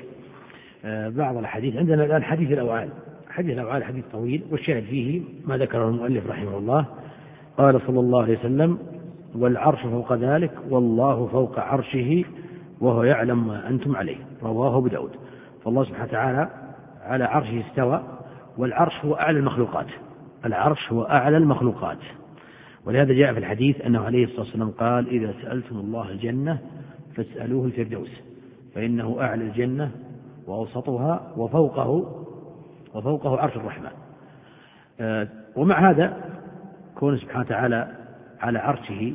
بعض الحديث عندنا الآن حديث الأوعال. حديث الأوعال حديث طويل، والشاهد فيه ما ذكره المؤلف رحمه الله. قال صلى الله عليه وسلم: والعرش فوق ذلك، والله فوق عرشه، وهو يعلم ما أنتم عليه. رواه أبو داود. فالله سبحانه وتعالى على عرشه استوى، والعرش هو أعلى المخلوقات. العرش هو أعلى المخلوقات، ولهذا جاء في الحديث أنه عليه الصلاة والسلام قال: إذا سألتم الله الجنة فاسألوه الفردوس، فإنه أعلى الجنة وأوسطها وفوقه عرش الرحمن. ومع هذا كون سبحانه وتعالى على عرشه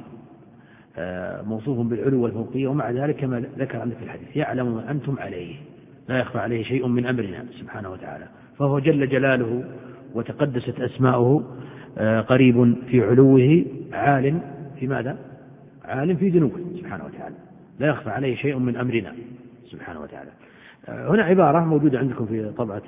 موصوف بالعلو والفوقية، ومع ذلك كما ذكر عندك في الحديث: يعلم ما أنتم عليه، لا يخفى عليه شيء من أمرنا سبحانه وتعالى. فهو جل جلاله وتقدست أسماؤه قريب في علوه، عال في ماذا؟ عال في ذنوبه سبحانه وتعالى، لا يخفى عليه شيء من أمرنا سبحانه وتعالى. هنا عبارة موجودة عندكم في طبعة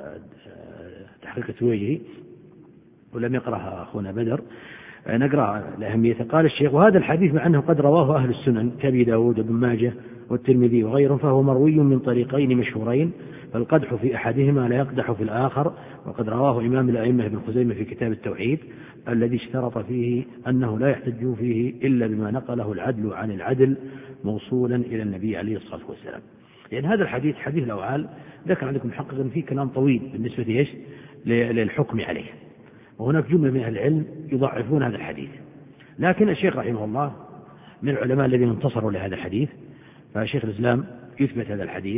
تحقيق التويجري ولم يقرأها أخونا بدر، نقرأ لأهميته. قال الشيخ: وهذا الحديث مع أنه قد رواه أهل السنن كأبي داود وابن ماجه والترمذي وغيرهم، فهو مروي من طريقين مشهورين، فالقدح في أحدهما لا يقدح في الآخر. وقد رواه إمام الأئمة ابن خزيمة في كتاب التوحيد الذي اشترط فيه أنه لا يحتج فيه إلا بما نقله العدل عن العدل موصولا إلى النبي عليه الصلاة والسلام. لأن هذا الحديث حديث الأوعال ذكر عندكم محققا فيه كلام طويل بالنسبة للحكم عليه، وهناك جملة من أهل العلم يضعفون هذا الحديث، لكن الشيخ رحمه الله من العلماء الذين انتصروا لهذا الحديث، فشيخ الإسلام يثبت هذا الحديث.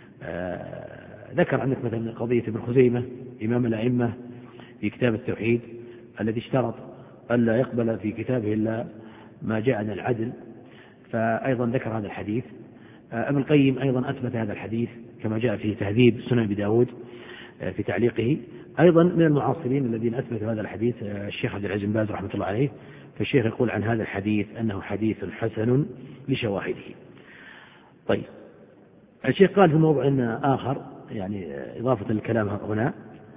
ذكر عندك مثلا قضية ابن خزيمة إمام الأئمة في كتاب التوحيد الذي اشترط ألا يقبل في كتابه إلا ما جاء عن العدل، فأيضا ذكر هذا الحديث. ابن القيم أيضا أثبت هذا الحديث كما جاء في تهذيب سنن أبي داود في تعليقه. أيضا من المعاصرين الذين أثبتوا هذا الحديث الشيخ عبد العزيز بن باز رحمة الله عليه، فالشيخ يقول عن هذا الحديث أنه حديث حسن لشواهده. طيب، الشيخ قال في موضوع آخر يعني إضافة للكلام هنا،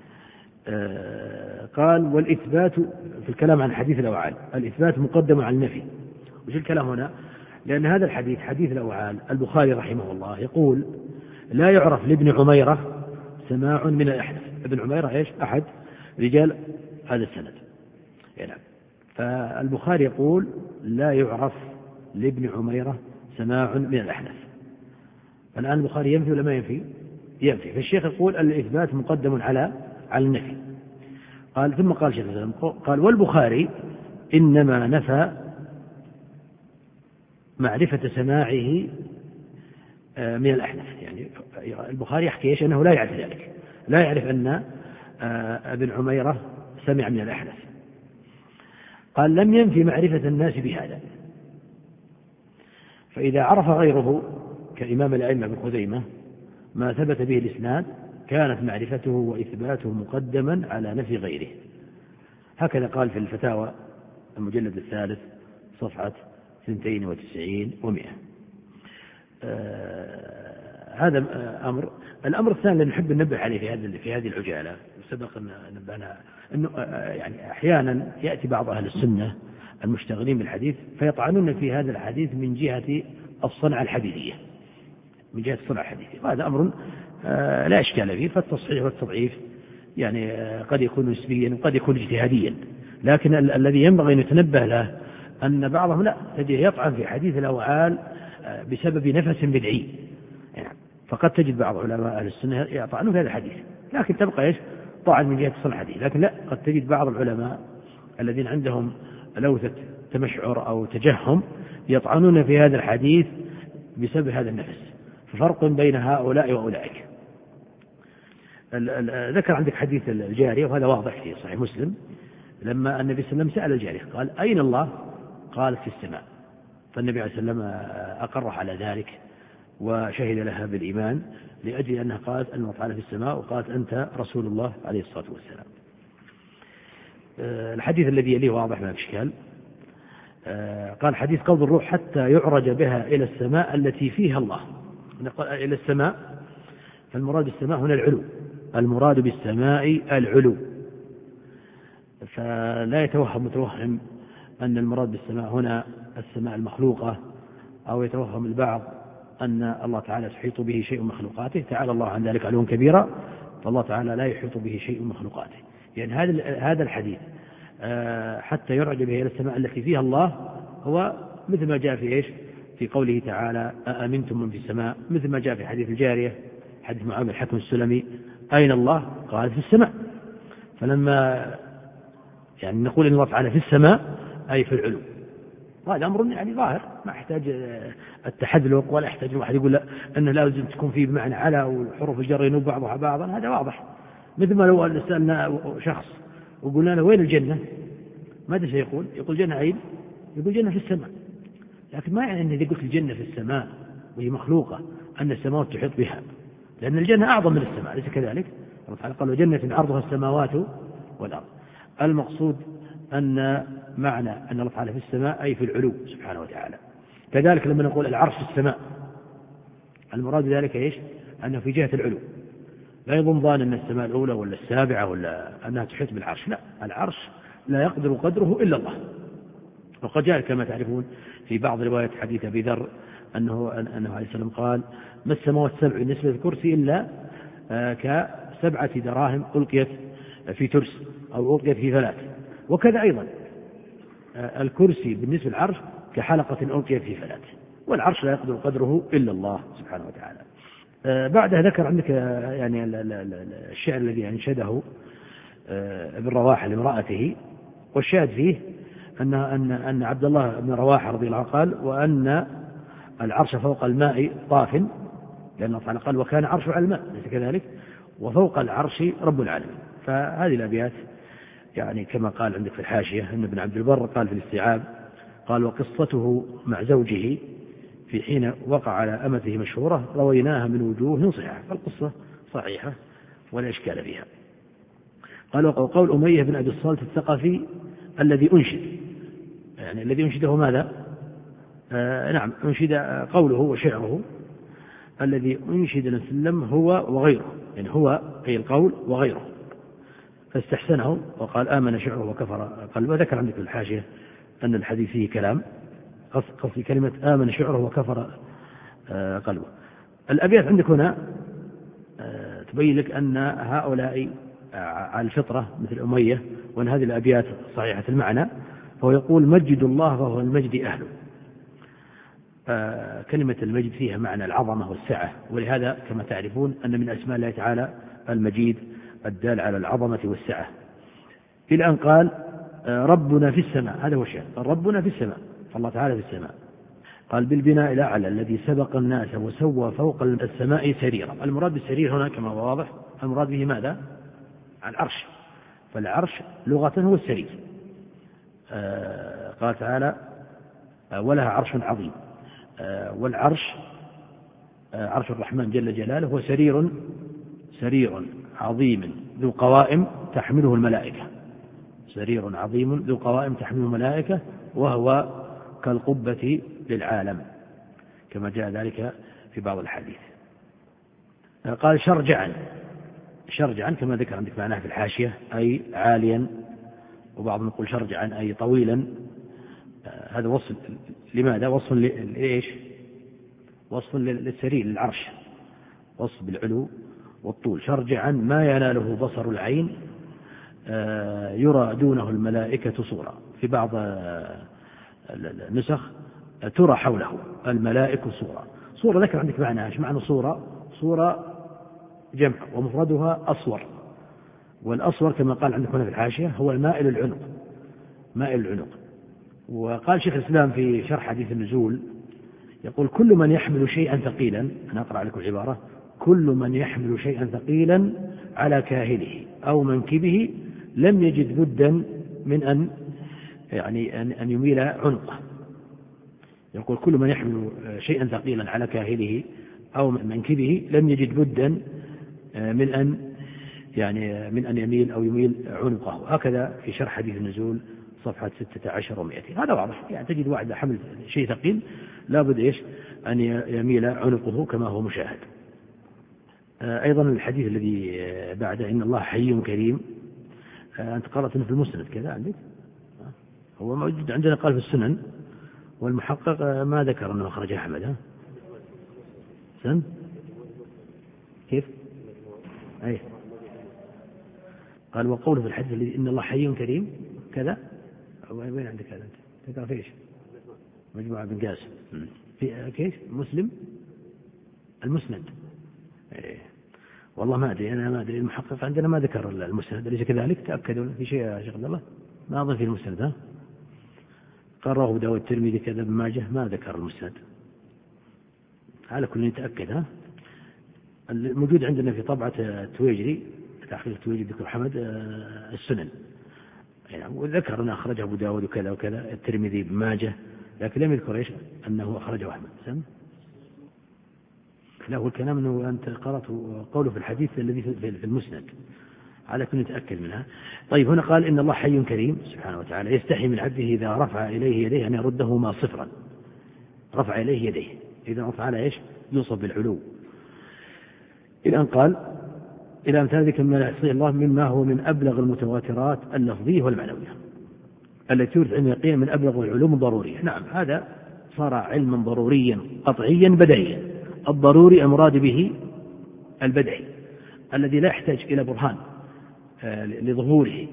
قال: والإثبات في الكلام عن حديث الأوعال الإثبات مقدم على النفي. وش الكلام هنا؟ لأن هذا الحديث حديث الأوعال البخاري رحمه الله يقول: لا يعرف لابن عميرة سماع من الأحنف. ابن عميرة إيش؟ أحد رجال هذا السند يعني. فالبخاري يقول: لا يعرف لابن عميرة سماع من الأحنف. الآن البخاري ينفي ولا ما ينفي؟ ينفي. فالشيخ يقول: الإثبات مقدم على النفي. قال ثم قال شيخ الإسلام قال: والبخاري إنما نفى معرفة سماعه من الأحنف. يعني البخاري يحكي إيش؟ أنه لا يعرف ذلك، لا يعرف أن ابن عميرة سمع من الأحنف. قال لم ينفي معرفة الناس بهذا، فإذا عرف غيره كإمام الأئمة بن خزيمة ما ثبت به الإسناد كانت معرفته وإثباته مقدما على نفي غيره. هكذا قال في الفتاوى المجلد 3 صفحة 92 و100. هذا أمر. الأمر الثاني الذي نحب ننبه عليه في هذه العجالة، سبق أن نبهنا أنه يعني أحيانا يأتي بعض أهل السنة المشتغلين بالحديث فيطعنون في هذا الحديث من جهة الصنعة الحديثية، من جهة الصنعة الحديثية، وهذا أمر لا إشكال فيه. فالتصحيح والتضعيف يعني قد يكون نسبيا وقد يكون اجتهاديا، لكن الذي ينبغي أن يتنبه له أن بعضهم لا يطعن في حديث الأوعال بسبب نفس بدعي، يعني فقد تجد بعض علماء أهل السنة يطعنون في هذا الحديث، لكن تبقى إيش طعن من جهة الصنعة الحديث. لكن لا، قد تجد بعض العلماء الذين عندهم لوثة تمشعر أو تجهم يطعنون في هذا الحديث بسبب هذا النفس. ففرق بين هؤلاء وأولئك. ذكر عندك حديث الجارية، وهذا واضح في صحيح مسلم، لما النبي صلى الله عليه وسلم سأل الجارية قال أين الله؟ قالت في السماء. فالنبي عليه الصلاة والسلام أقر على ذلك وشهد لها بالإيمان لأجل أنها قالت أن الله تعالى في السماء، وقالت أنت رسول الله عليه الصلاة والسلام. الحديث الذي يليه واضح ما في إشكال. قال حديث قبض الروح حتى يعرج بها إلى السماء التي فيها الله. إلى السماء، فالمراد بالسماء هنا العلو، المراد بالسماء العلو، فلا يتوهم متوهم أن المراد بالسماء هنا السماء المخلوقة، أو يتوهم البعض أن الله تعالى يحيط به شيء من مخلوقاته. تعالى الله عن ذلك علوا كبيرا، فالله تعالى لا يحيط به شيء من مخلوقاته. يعني هذا الحديث حتى يرعج به إلى السماء التي فيها الله هو مثل ما جاء في إيش في قوله تعالى أأمنتم من في السماء، مثل ما جاء في حديث الجارية حديث معاذ الحكم السلمي أين الله؟ قال في السماء. فلما يعني نقول إن الله تعالى في السماء أي في العلو، وهذا أمر يعني ظاهر ما يحتاج التحذلق، ولا يحتاج الواحد يقول أنه لازم تكون فيه بمعنى على والحروف الجر ينوب بعضها بعضا، هذا واضح. مثل ما لو سألنا شخص وقلنا له وين الجنة، ماذا سيقول؟ يقول جنة أين؟ يقول جنة في السماء. لكن ما يعني أن إذا قلت الجنة في السماء وهي مخلوقة أن السماوات تحيط بها، لأن الجنة أعظم من السماء، ليس كذلك؟ الله تعالى قال وجنة عرضها السماوات والأرض. المقصود أن معنى أن الله تعالى في السماء أي في العلو سبحانه وتعالى. كذلك لما نقول العرش في السماء، المراد ذلك إيش؟ أنه في جهة العلو، لا يظن ظان أن السماء الأولى ولا السابعة ولا أنها تحيط بالعرش، لا، العرش لا يقدر قدره إلا الله. وقد جاء كما تعرفون في بعض روايات حديث أبي ذر أنه عليه السلام قال ما السماوات السبع بالنسبة للكرسي إلا ك7 دراهم ألقيت في ترس أو ألقيت في فلات. وكذا أيضا الكرسي بالنسبة للعرش كحلقة ألقيت في فلات، والعرش لا يقدر قدره إلا الله سبحانه وتعالى. بعدها ذكر عندك يعني الشعر الذي أنشده ابن رواحة لامرأته، والشاهد فيه أن عبد الله بن رواحة رضي الله عنه قال وأن العرش فوق الماء طاف، لأن الله تعالى قال وكان عرشه على الماء، ليس كذلك؟ وفوق العرش رب العالمين. فهذه الأبيات يعني كما قال عندك في الحاشية أن ابن عبد البر قال في الاستيعاب قال وقصته مع زوجه في حين وقع على أمته مشهورة رويناها من وجوه صحيحة، فالقصة صحيحة ولا إشكال فيها. قال وقول أمية بن أبي الصالت الثقفي الذي أنشد، يعني الذي أنشده ماذا؟ نعم أنشد قوله وشعره الذي أنشد نسلم هو وغيره، يعني هو أي القول وغيره، فاستحسنه وقال آمن شعره وكفر قلبه. ذكر عندك الحاشية أن الحديث فيه كلام، قصد كلمة آمن شعره وكفر قلبه. الأبيات عندك هنا تبين لك أن هؤلاء على الفطرة مثل أمية، وأن هذه الأبيات صحيحة المعنى. فهو يقول مجد الله وهو المجد أهله. كلمة المجد فيها معنى العظمة والسعة، ولهذا كما تعرفون أن من أسماء الله تعالى المجيد الدال على العظمة والسعة. إلى أن قال ربنا في السماء، هذا هو الشيء، ربنا في السماء، فالله تعالى في السماء. قال بالبناء الأعلى الذي سبق الناس وسوى فوق السماء سريرا. المراد بالسرير هنا كما هو واضح المراد به ماذا؟ العرش، فالعرش لغة هو السرير. قال تعالى ولها عرش عظيم، والعرش عرش الرحمن جل جلاله هو سرير عظيم ذو قوائم تحمله الملائكة، سرير عظيم ذو قوائم تحمله الملائكة، وهو كالقبة للعالم كما جاء ذلك في بعض الحديث. قال شرجعا كما ذكر عندك معناه في الحاشية أي عاليا، وبعضهم يقول شرجعا أي طويلا. هذا وصف لماذا؟ وصف لإيش؟ وصف للسرير للعرش، وصف بالعلو والطول. شرجعا ما يناله بصر العين يرى دونه الملائكة صورة. في بعض النسخ ترى حوله الملائكة صورة ذكر عندك معناها. ايش معنى صورة جمع ومفردها أصور، والأصور كما قال عندك هنا في الحاشية هو المائل العنق. وقال شيخ الإسلام في شرح حديث النزول يقول كل من يحمل شيئا ثقيلا، أنا أقرأ لكم العبارة، كل من يحمل شيئا ثقيلا على كاهله أو منكبه لم يجد بدا من أن يميل عنقه. يقول كل من يحمل شيئا ثقيلا على كاهله أو منكبه لم يجد بدا من أن يميل أو يميل عنقه. هكذا في شرح حديث النزول صفحة 16 و200. هذا واضح، يعني تجد واحد حمل شيء ثقيل لابد أن يميل عنقه كما هو مشاهد. أيضا الحديث الذي بعد إن الله حي كريم، أنت قرأت في المسند كذا عندك؟ هو موجود عندنا قال في السنن، والمحقق ما ذكر أنه أخرج أحمد. سن كيف؟ أي قال وقوله في الحديث الذي إن الله حي كريم كذا. وين عندك هذا أنت؟ تقرأ فيش؟ مجموعة بن قاسم في كيف؟ مسلم المسند. إيه. والله ما أدري، أنا ما أدري، المحقق عندنا ما ذكر المسند، أليس كذلك؟ تأكدوا في شيء يا شيخ عبد الله؟ ما أظن في المسند. قال رواه داود الترمذي كذا ابن ماجه، ما ذكر المسند. على كل نتأكد. الموجود عندنا في طبعة التويجري، تحقيق التويجري دكتور حمد السنن، يعني وذكر أن أخرجه أبو داود وكذا وكذا، الترمذي ابن ماجه، لكن لم يذكر أنه أخرجه أحمد. لا، هو الكلام أنه أنت قرأت قوله في الحديث الذي في المسند، على كل نتأكد منها. طيب هنا قال إن الله حي كريم سبحانه وتعالى يستحي من عبده إذا رفع إليه يديه أن يردهما صفرا. رفع إليه يديه، إذا رفع على يوصف بالعلو. إلى أن قال إلى أن ذلك من يحصيه الله مما هو من أبلغ المتواترات اللفظية والمعنوية التي تورث علم اليقين من أبلغ العلوم الضرورية. نعم، هذا صار علما ضروريا قطعيا بديهيا. الضروري المراد به البدعي الذي لا يحتاج إلى برهان لظهوره،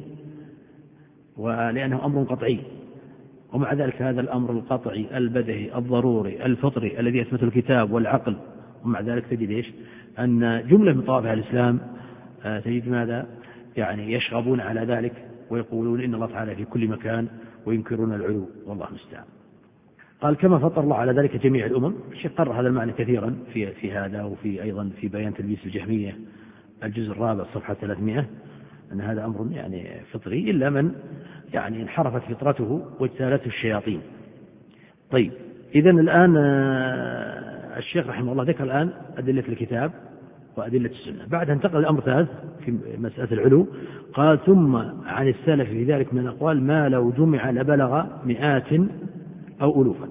ولأنه أمر قطعي. ومع ذلك هذا الأمر القطعي البدهي الضروري الفطري الذي يثبت الكتاب والعقل، ومع ذلك تجد أن جملة من طوائف الإسلام تجد ماذا؟ يعني يشغبون على ذلك ويقولون إن الله تعالى في كل مكان وينكرون العلو، والله المستعان. قال كما فطر الله على ذلك جميع الأمم. الشيخ قرر هذا المعنى كثيرا في هذا، وفي أيضا في بيان تلبيس الجهمية الجزء الرابع صفحة 300، أن هذا أمر يعني فطري إلا من يعني انحرفت فطرته واجتالته الشياطين. طيب إذن الآن الشيخ رحمه الله ذكر الآن أدلة الكتاب وأدلة السنة. بعد انتقل الأمر ثالث في مسألة العلو. قال ثم عن السلف في ذلك من الأقوال ما لو جمع لبلغ مئات أو ألوفا.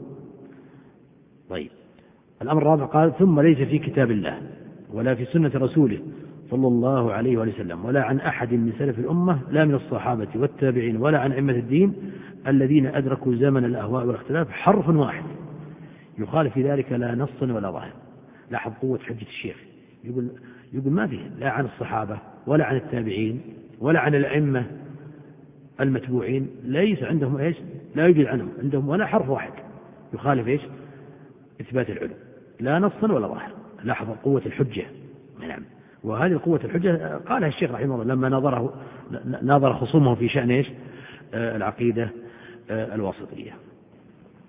طيب الأمر الرابع قال ثم ليس في كتاب الله ولا في سنة رسوله صلى الله عليه وسلم ولا عن أحد من سلف الأمة لا من الصحابة والتابعين ولا عن أئمة الدين الذين أدركوا زمن الأهواء والاختلاف حرف واحد يخالف في ذلك لا نص ولا ظاهر. لاحظ قوة حجة الشيخ، يقول ما فيه لا عن الصحابة ولا عن التابعين ولا عن الأئمة المتبوعين، ليس عندهم لا يوجد عندهم ولا حرف واحد يخالف إثبات العلو، لا نصا ولا ظاهر. لاحظ قوة الحجة. نعم، وهذه قوة الحجة قالها الشيخ رحمه الله لما ناظر خصومه في شأن العقيدة الواسطية.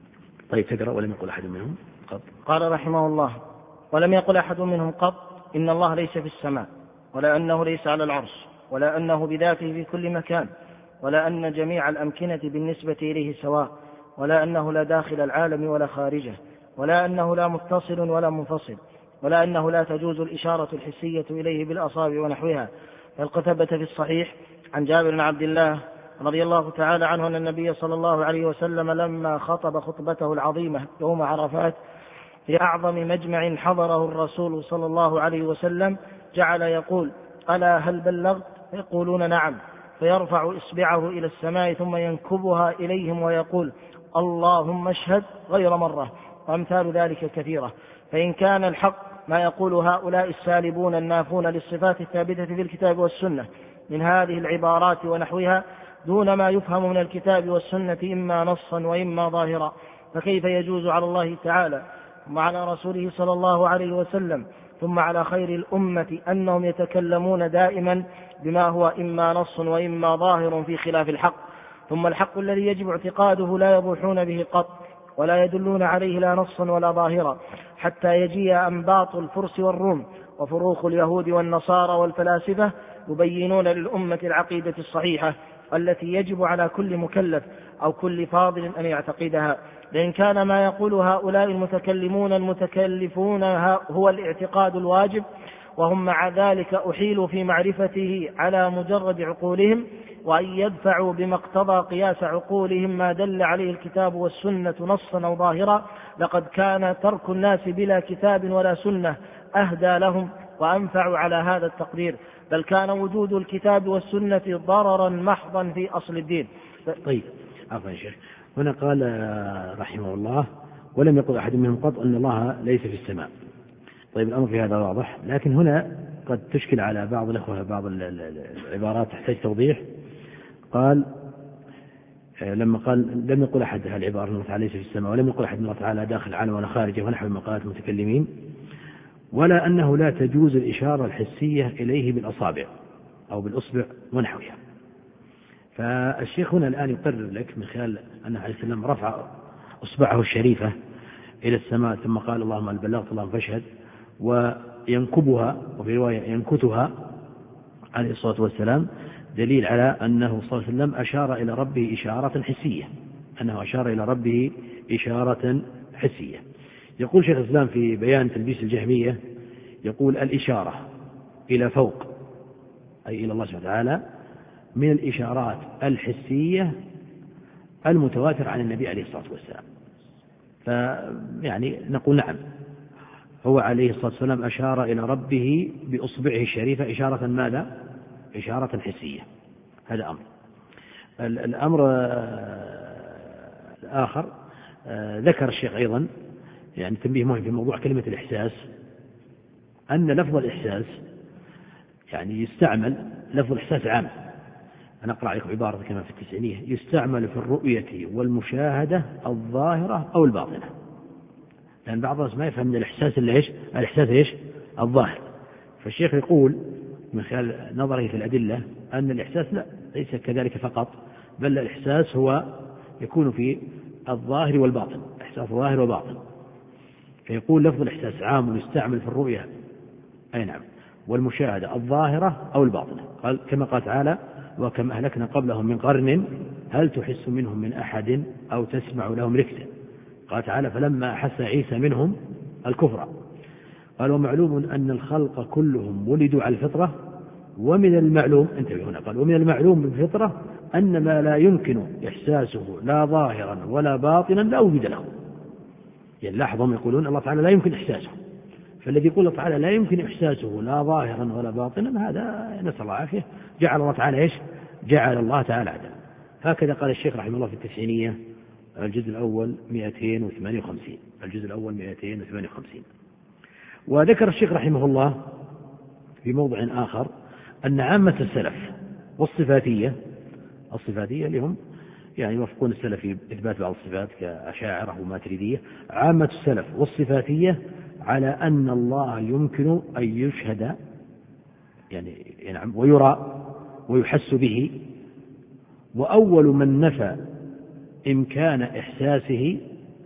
طيب تقرأ ولم يقل أحد منهم قط. قال رحمه الله: ولم يقل أحد منهم قط إن الله ليس في السماء، ولا أنه ليس على العرش، ولا أنه بذاته في كل مكان، ولا أن جميع الأمكنة بالنسبة إليه سواء، ولا أنه لا داخل العالم ولا خارجه، ولا أنه لا متصل ولا منفصل، ولا أنه لا تجوز الإشارة الحسية إليه بالأصابع ونحوها. بل قد ثبت في الصحيح عن جابر بن عبد الله رضي الله تعالى عنه أن النبي صلى الله عليه وسلم لما خطب خطبته العظيمة يوم عرفات في أعظم مجمع حضره الرسول صلى الله عليه وسلم جعل يقول: ألا هل بلغت؟ فيقولون: نعم. فيرفع إصبعه إلى السماء ثم ينكبها إليهم ويقول: اللهم اشهد، غير مرة، وأمثال ذلك كثيرة. فإن كان الحق ما يقول هؤلاء السالبون النافون للصفات الثابتة في الكتاب والسنة من هذه العبارات ونحوها دون ما يفهم من الكتاب والسنة إما نصا وإما ظاهرا، فكيف يجوز على الله تعالى ثم على رسوله صلى الله عليه وسلم ثم على خير الأمة أنهم يتكلمون دائما بما هو إما نص وإما ظاهر في خلاف الحق، ثم الحق الذي يجب اعتقاده لا يبوحون به قط ولا يدلون عليه لا نصا ولا ظاهرا، حتى يجيء أنباط الفرس والروم وفروخ اليهود والنصارى والفلاسفة يبينون للأمة العقيدة الصحيحة التي يجب على كل مكلف أو كل فاضل أن يعتقدها. لأن كان ما يقول هؤلاء المتكلمون المتكلفون هو الاعتقاد الواجب، وهم مع ذلك أحيلوا في معرفته على مجرد عقولهم، وأن يدفعوا بما اقتضى قياس عقولهم ما دل عليه الكتاب والسنة نصا أو ظاهرا، لقد كان ترك الناس بلا كتاب ولا سنة أهدى لهم وأنفع على هذا التقدير، بل كان وجود الكتاب والسنة ضررا محضا في أصل الدين. طيب عفوا شيخ، هنا قال رحمه الله: ولم يقل أحد منهم قط أن الله ليس في السماء. طيب الأمر في هذا واضح، لكن هنا قد تشكل على بعض الأخوة بعض العبارات تحتاج توضيح. قال لما قال لم يقل أحد هالعبارة أن الله تعالى ليس في السماء، ولم يقل أحد أن الله تعالى داخل العالم ولا خارجه ونحو مقالات المتكلمين، ولا أنه لا تجوز الإشارة الحسية إليه بالأصابع أو بالأصبع ونحوها. فالشيخ هنا الآن يقرر لك من خلال أنه عليه السلام رفع أصبعه الشريفة إلى السماء ثم قال: اللهم هل بلغت، اللهم فاشهد، وينكبها، وفي رواية ينكتها عليه الصلاة والسلام، دليل على أنه صلى الله عليه وسلم أشار إلى ربه إشارة حسية، أنه أشار إلى ربه إشارة حسية. يقول شيخ الإسلام في بيان تلبيس الجهمية، يقول: الإشارة إلى فوق أي إلى الله سبحانه وتعالى من الإشارات الحسية المتواتر عن النبي عليه الصلاة والسلام. فيعني نقول نعم، هو عليه الصلاة والسلام أشار إلى ربه بأصبعه الشريفة إشارة ماذا؟ إشارة حسية. هذا أمر. الأمر الآخر ذكر الشيخ أيضا يعني تنبيه مهم في موضوع كلمة الإحساس، أن لفظ الإحساس يعني يستعمل لفظ الإحساس عام. أنا أقرأ عليكم عبارة كما في التسعينية: يستعمل في الرؤية والمشاهدة الظاهرة أو الباطنة، لأن بعض الناس ما يفهم من الإحساس إلا إيش؟ الإحساس إيش؟ الظاهر. فالشيخ يقول من خلال نظره في الأدلة أن الإحساس لا، ليس كذلك فقط، بل الإحساس هو يكون في الظاهر والباطن، إحساس ظاهر وباطن. فيقول لفظ الإحساس عام يستعمل في الرؤية أي نعم والمشاهدة الظاهرة أو الباطنة، قال كما قال تعالى: وكم أهلكنا قبلهم من قرن هل تحس منهم من أحد أو تسمع لهم ركزا. قال تعالى: فلما أحس عيسى منهم الكفر قال: ومعلوم أن الخلق كلهم ولدوا على الفطرة، ومن المعلوم، انتبه هنا، قال: ومن المعلوم بالفطرة أن ما لا يمكن إحساسه لا ظاهرا ولا باطنا لا وجد له. يعني لاحظهم يقولون الله تعالى لا يمكن إحساسه، فالذي يقول الله تعالى لا يمكن إحساسه لا ظاهرا ولا باطنا هذا نسأل الله العافية جعل الله تعالى إيش؟ جعل الله تعالى عدلا. هكذا قال الشيخ رحمه الله في التسعينية الجزء الأول 258، الجزء الأول 258. وذكر الشيخ رحمه الله في موضع آخر أن عامة السلف والصفاتية، الصفاتية لهم يعني يوافقون السلف في إثبات بعض الصفات كأشاعرة وماتريدية، عامة السلف والصفاتية على أن الله يمكن أن يشهد يعني ويرى ويحس به، وأول من نفى إمكان إحساسه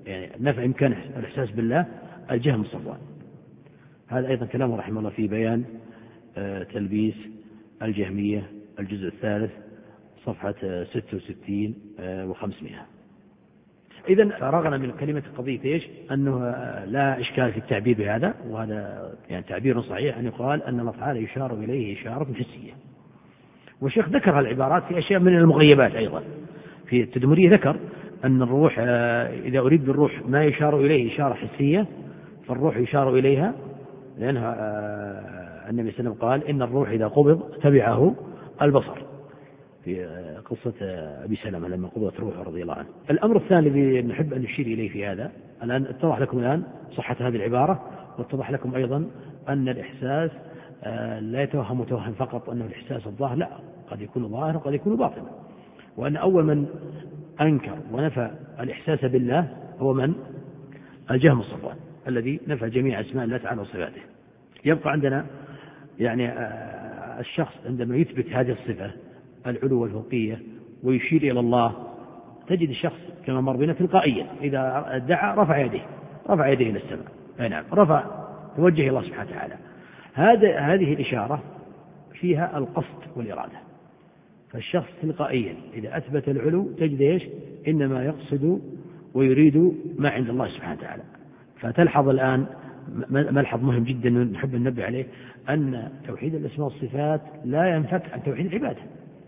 يعني نفى إمكان الإحساس بالله الجهم صفوان. هذا أيضا كلامه رحمه الله في بيان تلبيس الجهمية الجزء الثالث صفحة 66 و500. إذن فرغنا من كلمة قضية إيش؟ أنه لا إشكال في التعبير بهذا، وهذا يعني تعبير صحيح أن يقال أن الله تعالى يشار إليه إشارة حسية. والشيخ ذكر العبارات في أشياء من المغيبات أيضا. في التدمرية ذكر أن الروح إذا أريد بالروح ما يشار إليه إشارة حسية فالروح يشار إليها، لأنها النبي صلى الله عليه وسلم قال إن الروح إذا قبض تبعه البصر في قصة أبي سلمة لما قبضت روحه رضي الله عنه. الأمر الثاني الذي نحب أن نشير إليه في هذا، الآن اتضح لكم الآن صحة هذه العبارة، واتضح لكم أيضا أن الإحساس لا يتوهم توهم فقط أنه الإحساس الظاهر، لا، قد يكون ظاهر وقد يكون باطنا، وأن أول من أنكر ونفى الإحساس بالله هو من؟ الجهم الصفوان الذي نفى جميع أسماء الله تعالى وصفاته. يبقى عندنا يعني الشخص عندما يثبت هذه الصفة العلو والفوقية ويشير إلى الله، تجد الشخص كما مر بنا تلقائيا إذا ادعى رفع يديه إلى السماء، نعم، توجه إلى الله سبحانه وتعالى. هذه الإشارة فيها القصد والإرادة، فالشخص تلقائيا إذا أثبت العلو تجد إيش؟ إنما يقصد ويريد ما عند الله سبحانه وتعالى. فتلحظ الآن ملحظ مهم جدا نحب ننبه عليه، أن توحيد الأسماء والصفات لا ينفك عن توحيد العبادة،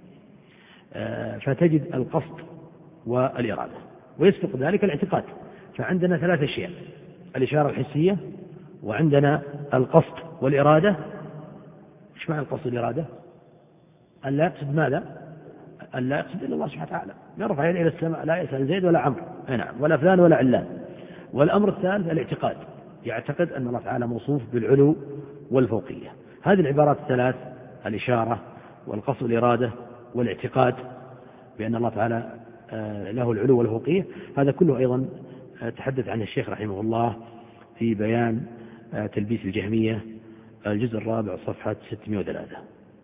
فتجد القصد والإرادة ويسبق ذلك الاعتقاد. فعندنا 3 أشياء: الإشارة الحسية، وعندنا القصد والإرادة. إيش معنى القصد والإرادة؟ أن لا يقصد ماذا؟ أن لا يقصد إلا الله سبحانه وتعالى، يرفع يده إلى السماء، لا يسأل زيد ولا عمرو، نعم، ولا فلان ولا علان. والأمر الثالث الاعتقاد، يعتقد أن الله تعالى موصوف بالعلو والفوقية. هذه العبارات ال3: الإشارة والقصد والإرادة والاعتقاد بأن الله تعالى له العلو والفوقية، هذا كله أيضا تحدث عنه الشيخ رحمه الله في بيان تلبيس الجهمية الجزء الرابع صفحة 603.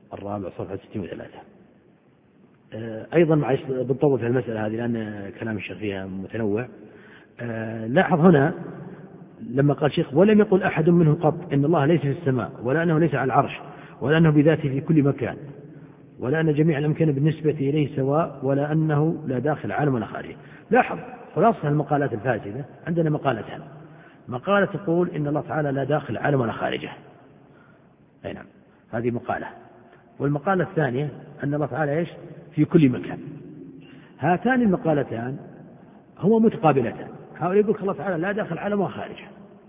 أيضا معلش بنطول في المسألة هذه لأن كلام الشيخ فيها متنوع. لاحظ هنا لما قال الشيخ: ولم يقل أحد منهم قط إن الله ليس في السماء، ولا أنه ليس على العرش، ولا أنه بذاته في كل مكان، ولا أن جميع الأمكنة بالنسبة إليه سواء، ولا أنه لا داخل عالم ولا خارجه. لاحظ خلاصة المقالات الفاسدة عندنا مقالتان: مقالة تقول إن الله تعالى لا داخل عالم ولا خارجه، أي نعم، هذه مقالة. والمقالة الثانية أن الله تعالى إيش؟ في كل مكان. هاتان المقالتان هما متقابلتان. هؤلاء يقول الله تعالى لا داخل عالم ولا خارجه،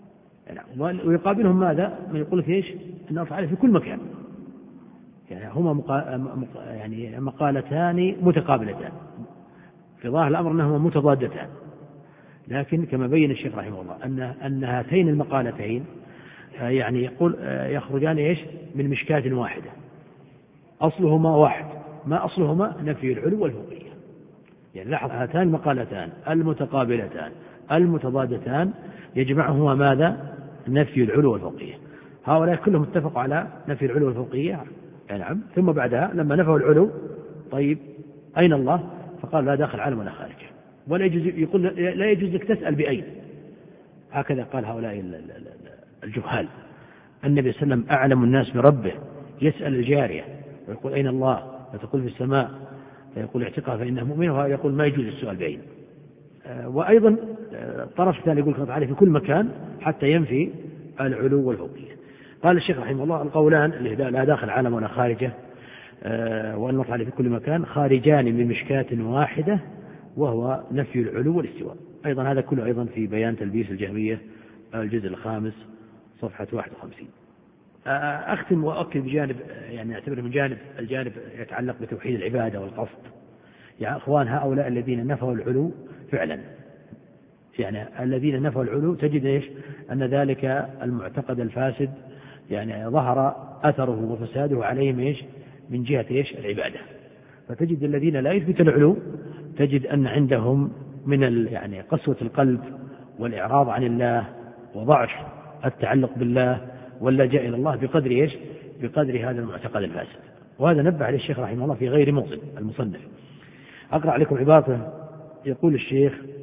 ويقابلهم ماذا؟ من يقول في إيش؟ أن الله تعالى في كل مكان. يعني هما يعني مقالتان متقابلتان، في ظاهر الأمر أنهما متضادتان، لكن كما بين الشيخ رحمه الله أن هاتين المقالتين يعني يقول يخرجان إيش؟ من مشكاة واحدة، أصلهما واحد، ما أصلهما؟ نفي العلو والفوقية. يعني لاحظ هاتان المقالتان المتقابلتان المتضادتان يجمعهما ماذا؟ نفي العلو والفوقية. هؤلاء كلهم اتفقوا على نفي العلو والفوقية، نعم، ثم بعدها لما نفوا العلو، طيب أين الله؟ فقال لا داخل عالم ولا خارجه، ولا يجوز، يقول لا يجوز لك تسأل بأين. هكذا قال هؤلاء الجهال. النبي صلى الله عليه وسلم أعلم الناس بربه، يسأل الجارية ويقول أين الله؟ فتقول في السماء، فيقول اعتقها فإنه مؤمن، وهذا يقول ما يجوز السؤال بأين. وأيضا الطرف الثاني يقول الله تعالى في كل مكان حتى ينفي العلو والفوقية. قال الشيخ رحمه الله: القولان اللي لا داخل عالم ولا خارجه وأن الله تعالى في كل مكان خارجان من مشكاة واحدة، وهو نفي العلو والاستواء. أيضا هذا كله أيضا في بيان تلبيس الجهمية الجزء الخامس صفحة 51. أختم وأؤكد بجانب يعني أعتبر من الجانب يتعلق بتوحيد العبادة والقصد. يا أخوان، هؤلاء الذين نفوا العلو فعلا، يعني الذين نفوا العلو تجد إيش؟ أن ذلك المعتقد الفاسد يعني ظهر أثره وفساده عليهم إيش؟ من جهة إيش؟ العبادة. فتجد الذين لا يثبت العلو تجد أن عندهم من يعني قسوة القلب والإعراض عن الله وضعف التعلق بالله واللجأ إلى الله بقدر إيش؟ بقدر هذا المعتقد الفاسد. وهذا نبه عليه الشيخ رحمه الله في غير موطن المصنف. أقرأ عليكم عبارة يقول الشيخ: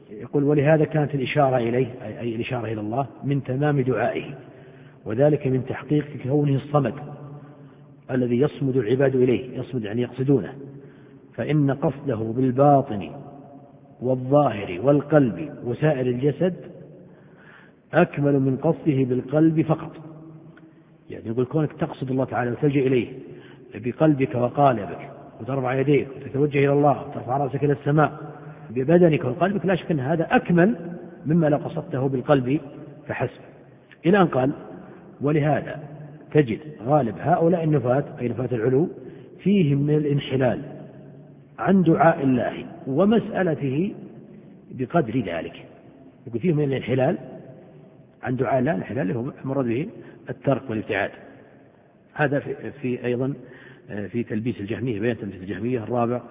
يقول ولهذا كانت الإشارة إليه أي الإشارة إلى الله من تمام دعائه، وذلك من تحقيق كونه الصمد الذي يصمد العباد إليه، يصمد يعني يقصدونه، فإن قصده بالباطن والظاهر والقلب وسائر الجسد أكمل من قصده بالقلب فقط. يعني يقول كونك تقصد الله تعالى وتلجأ إليه بقلبك وقالبك وترفع يديك وتتوجه إلى الله وترفع رأسك إلى السماء ببدنك وقلبك، لا شك أن هذا أكمل مما لو قصدته بالقلب فحسب. إلى أن قال ولهذا تجد غالب هؤلاء النفاة أي نفاة العلو فيهم من الانحلال عن دعاء الله ومسألته بقدر ذلك. يقول فيهم من الانحلال عن دعاء الله، الانحلال هو مراد به الترك والابتعاد. هذا في أيضا في تلبيس الجهمية، بيان تلبيس الجهمية الرابع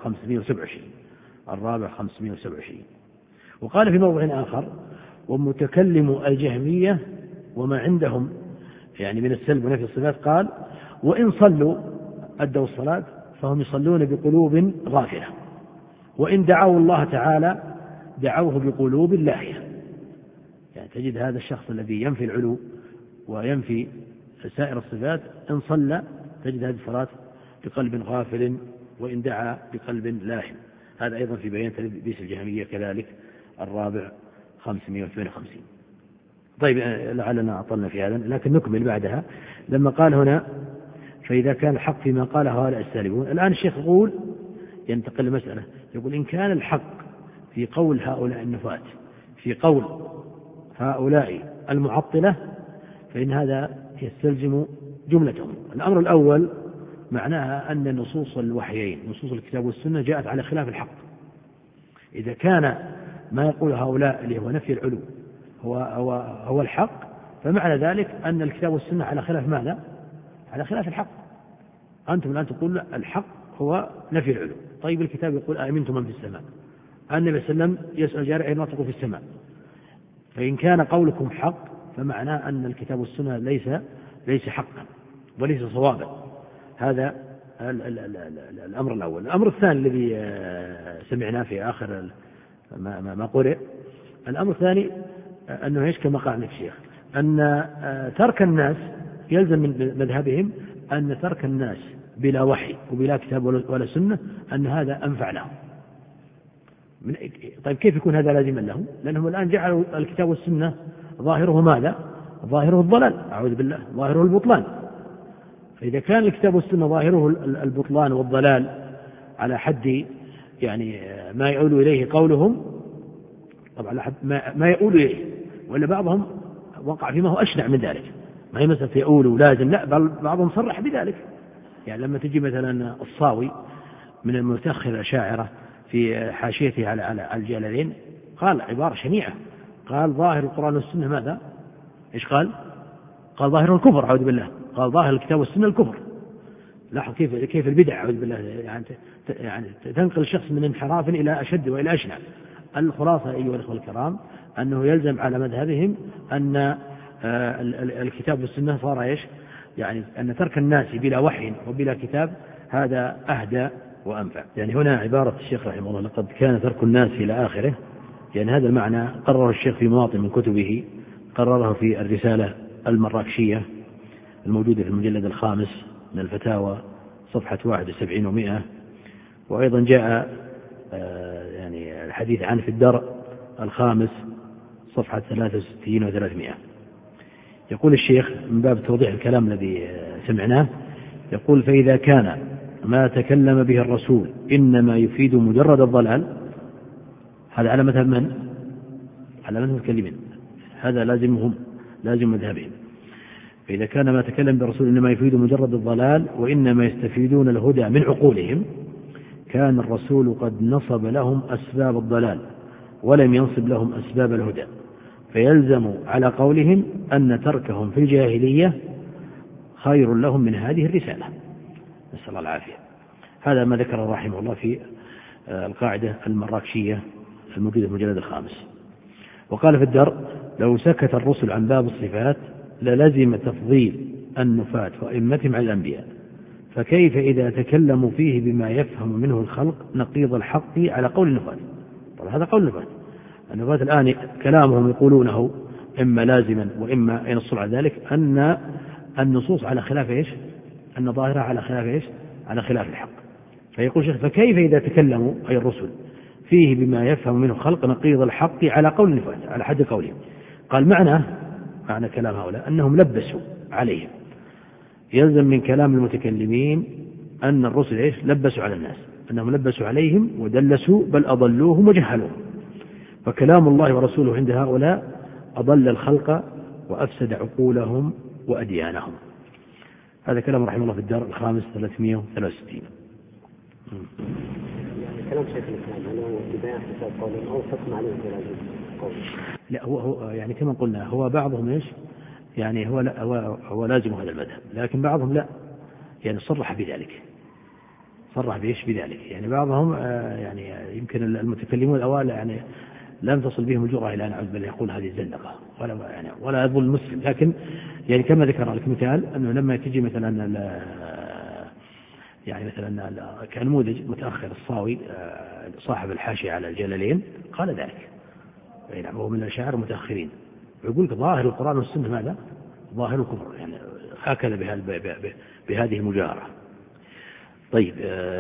527. وقال في موضع آخر ومتكلم الجهمية وما عندهم يعني من السلب ونفي الصفات، قال وإن صلوا أدوا الصلاة فهم يصلون بقلوب غافلة، وإن دعوا الله تعالى دعوه بقلوب لاهية. يعني تجد هذا الشخص الذي ينفي العلو وينفي سائر الصفات إن صلى تجد هذه الصلاة بقلب غافل وإن دعا بقلب لاهٍ. هذا أيضا في بيان تلبيس الجهمية كذلك الرابع 558. طيب لعلنا أطلنا في هذا، لكن نكمل بعدها لما قال هنا فإذا كان الحق فيما قاله هؤلاء السالبون. الآن الشيخ يقول ينتقل المسألة، يقول إن كان الحق في قول هؤلاء النفاة في قول هؤلاء المعطلة فإن هذا يستلزم جملتهم. الأمر الأول معناها أن نصوص الوحيين نصوص الكتاب والسنة جاءت على خلاف الحق. إذا كان ما يقول هؤلاء اللي هو نفي العلو هو الحق، فمعنى ذلك أن الكتاب والسنة على خلاف ماذا؟ على خلاف الحق. أنتم الآن تقول الحق هو نفي العلو، طيب الكتاب يقول آمنتم من في السماء، النبي صلى الله عليه وسلم يسأل جارع أين نطق في السماء. فإن كان قولكم حق فمعناه أن الكتاب والسنة ليس حقا وليس صوابا. هذا الأمر الأول. الأمر الثاني الذي سمعناه في آخر ما قرئ، الأمر الثاني أنه إيش كما قال الشيخ أن ترك الناس يلزم من مذهبهم أن ترك الناس بلا وحي وبلا كتاب ولا سنة أن هذا أنفع لهم. طيب كيف يكون هذا لازما لهم؟ لأنهم الآن جعلوا الكتاب والسنة ظاهره ماذا؟ ظاهره الضلال، أعوذ بالله، ظاهره البطلان. فإذا كان الكتاب والسنة ظاهره البطلان والضلال على حد يعني ما يؤول إليه قولهم، طبعا على حد ما يؤول إليه، ولا بعضهم وقع فيما هو أشنع من ذلك، ما هي مسألة يؤول ولازم، لا بل بعضهم صرح بذلك. يعني لما تجي مثلا الصاوي من المتأخر الأشاعرة في حاشيته على الجلالين قال عبارة شنيعة، قال ظاهر القرآن والسنة ماذا؟ إيش قال؟ قال ظاهر الكفر، أعوذ بالله، قال ظاهر الكتاب والسنة الكفر. لاحظ كيف البدع، أعوذ بالله، يعني تنقل الشخص من انحراف إلى أشد وإلى أشنع. الخلاصة أيها الأخوة الكرام أنه يلزم على مذهبهم أن الكتاب والسنة صار إيش؟ يعني أن ترك الناس بلا وحي وبلا كتاب هذا أهدى وأنفع. يعني هنا عبارة الشيخ رحمه الله لقد كان ترك الناس إلى آخره، يعني هذا المعنى قرره الشيخ في مواطن من كتبه، قرره في الرسالة المراكشية الموجودة في المجلد الخامس من الفتاوى صفحة 71 و100، وأيضا جاء يعني الحديث عنه في الدرء الخامس صفحة 63 و300. يقول الشيخ من باب توضيح الكلام الذي سمعناه، يقول فإذا كان ما تكلم به الرسول إنما يفيد مجرد الضلال، هذا على مذهب من؟ على مذهب المتكلمين، هذا لازم مذهبهم. فإذا كان ما تكلم بالرسول إنما يفيد مجرد الضلال وإنما يستفيدون الهدى من عقولهم، كان الرسول قد نصب لهم أسباب الضلال ولم ينصب لهم أسباب الهدى، فيلزم على قولهم أن تركهم في الجاهلية خير لهم من هذه الرسالة، نسأل الله العافية. هذا ما ذكره رحمه الله في القاعدة المراكشية الموجودة في المجلد الخامس. وقال في الدرء لو سكت الرسل عن باب الصفات للزم تفضيل النفاة وأئمتهم على الأنبياء، فكيف إذا تكلموا فيه بما يفهم منه الخلق نقيض الحق على قول النفاة؟ طبعا هذا قول النفاة، أن الآن كلامهم يقولونه إما لازما وإما ينصر على ذلك أن النصوص على خلاف إيش؟ أن ظاهرها على خلاف إيش؟ على خلاف الحق. فيقول الشيخ فكيف إذا تكلموا أي الرسل فيه بما يفهم منه خلق نقيض الحق على قول النفاذ على حد قولهم. قال معنى كلام هؤلاء أنهم لبسوا عليهم. يلزم من كلام المتكلمين أن الرسل إيش؟ لبسوا على الناس، أنهم لبسوا عليهم ودلسوا بل أضلوهم وجهلوهم. فكلام الله ورسوله عند هؤلاء أضل الخلق وأفسد عقولهم وأديانهم. هذا كلام رحمه الله في الدار الخامس 363. يعني كلام شيخ الإسلام هل هو اتباع حساب قولهم أو حكم عليهم بلا قول؟ لا هو يعني كما قلنا هو بعضهم إيش؟ يعني هو لازم هذا المذهب، لكن بعضهم لا، يعني صرح بذلك. صرح بإيش بذلك؟ يعني بعضهم يعني يمكن المتكلمون الأوائل يعني لم تصل بهم الجرأة إلى أن يعود بل يقول هذه الزندقة ولا يظل المسلم. لكن يعني كما ذكر لك مثال أنه لما تجي مثلا يعني مثلا كنموذج متأخر الصاوي صاحب الحاشية على الجلالين قال ذلك، يعني هو من الأشاعرة المتأخرين، ويقول لك ظاهر القرآن والسنة ماذا؟ ظاهر الكفر، يعني هكذا بهذه المجاهرة. طيب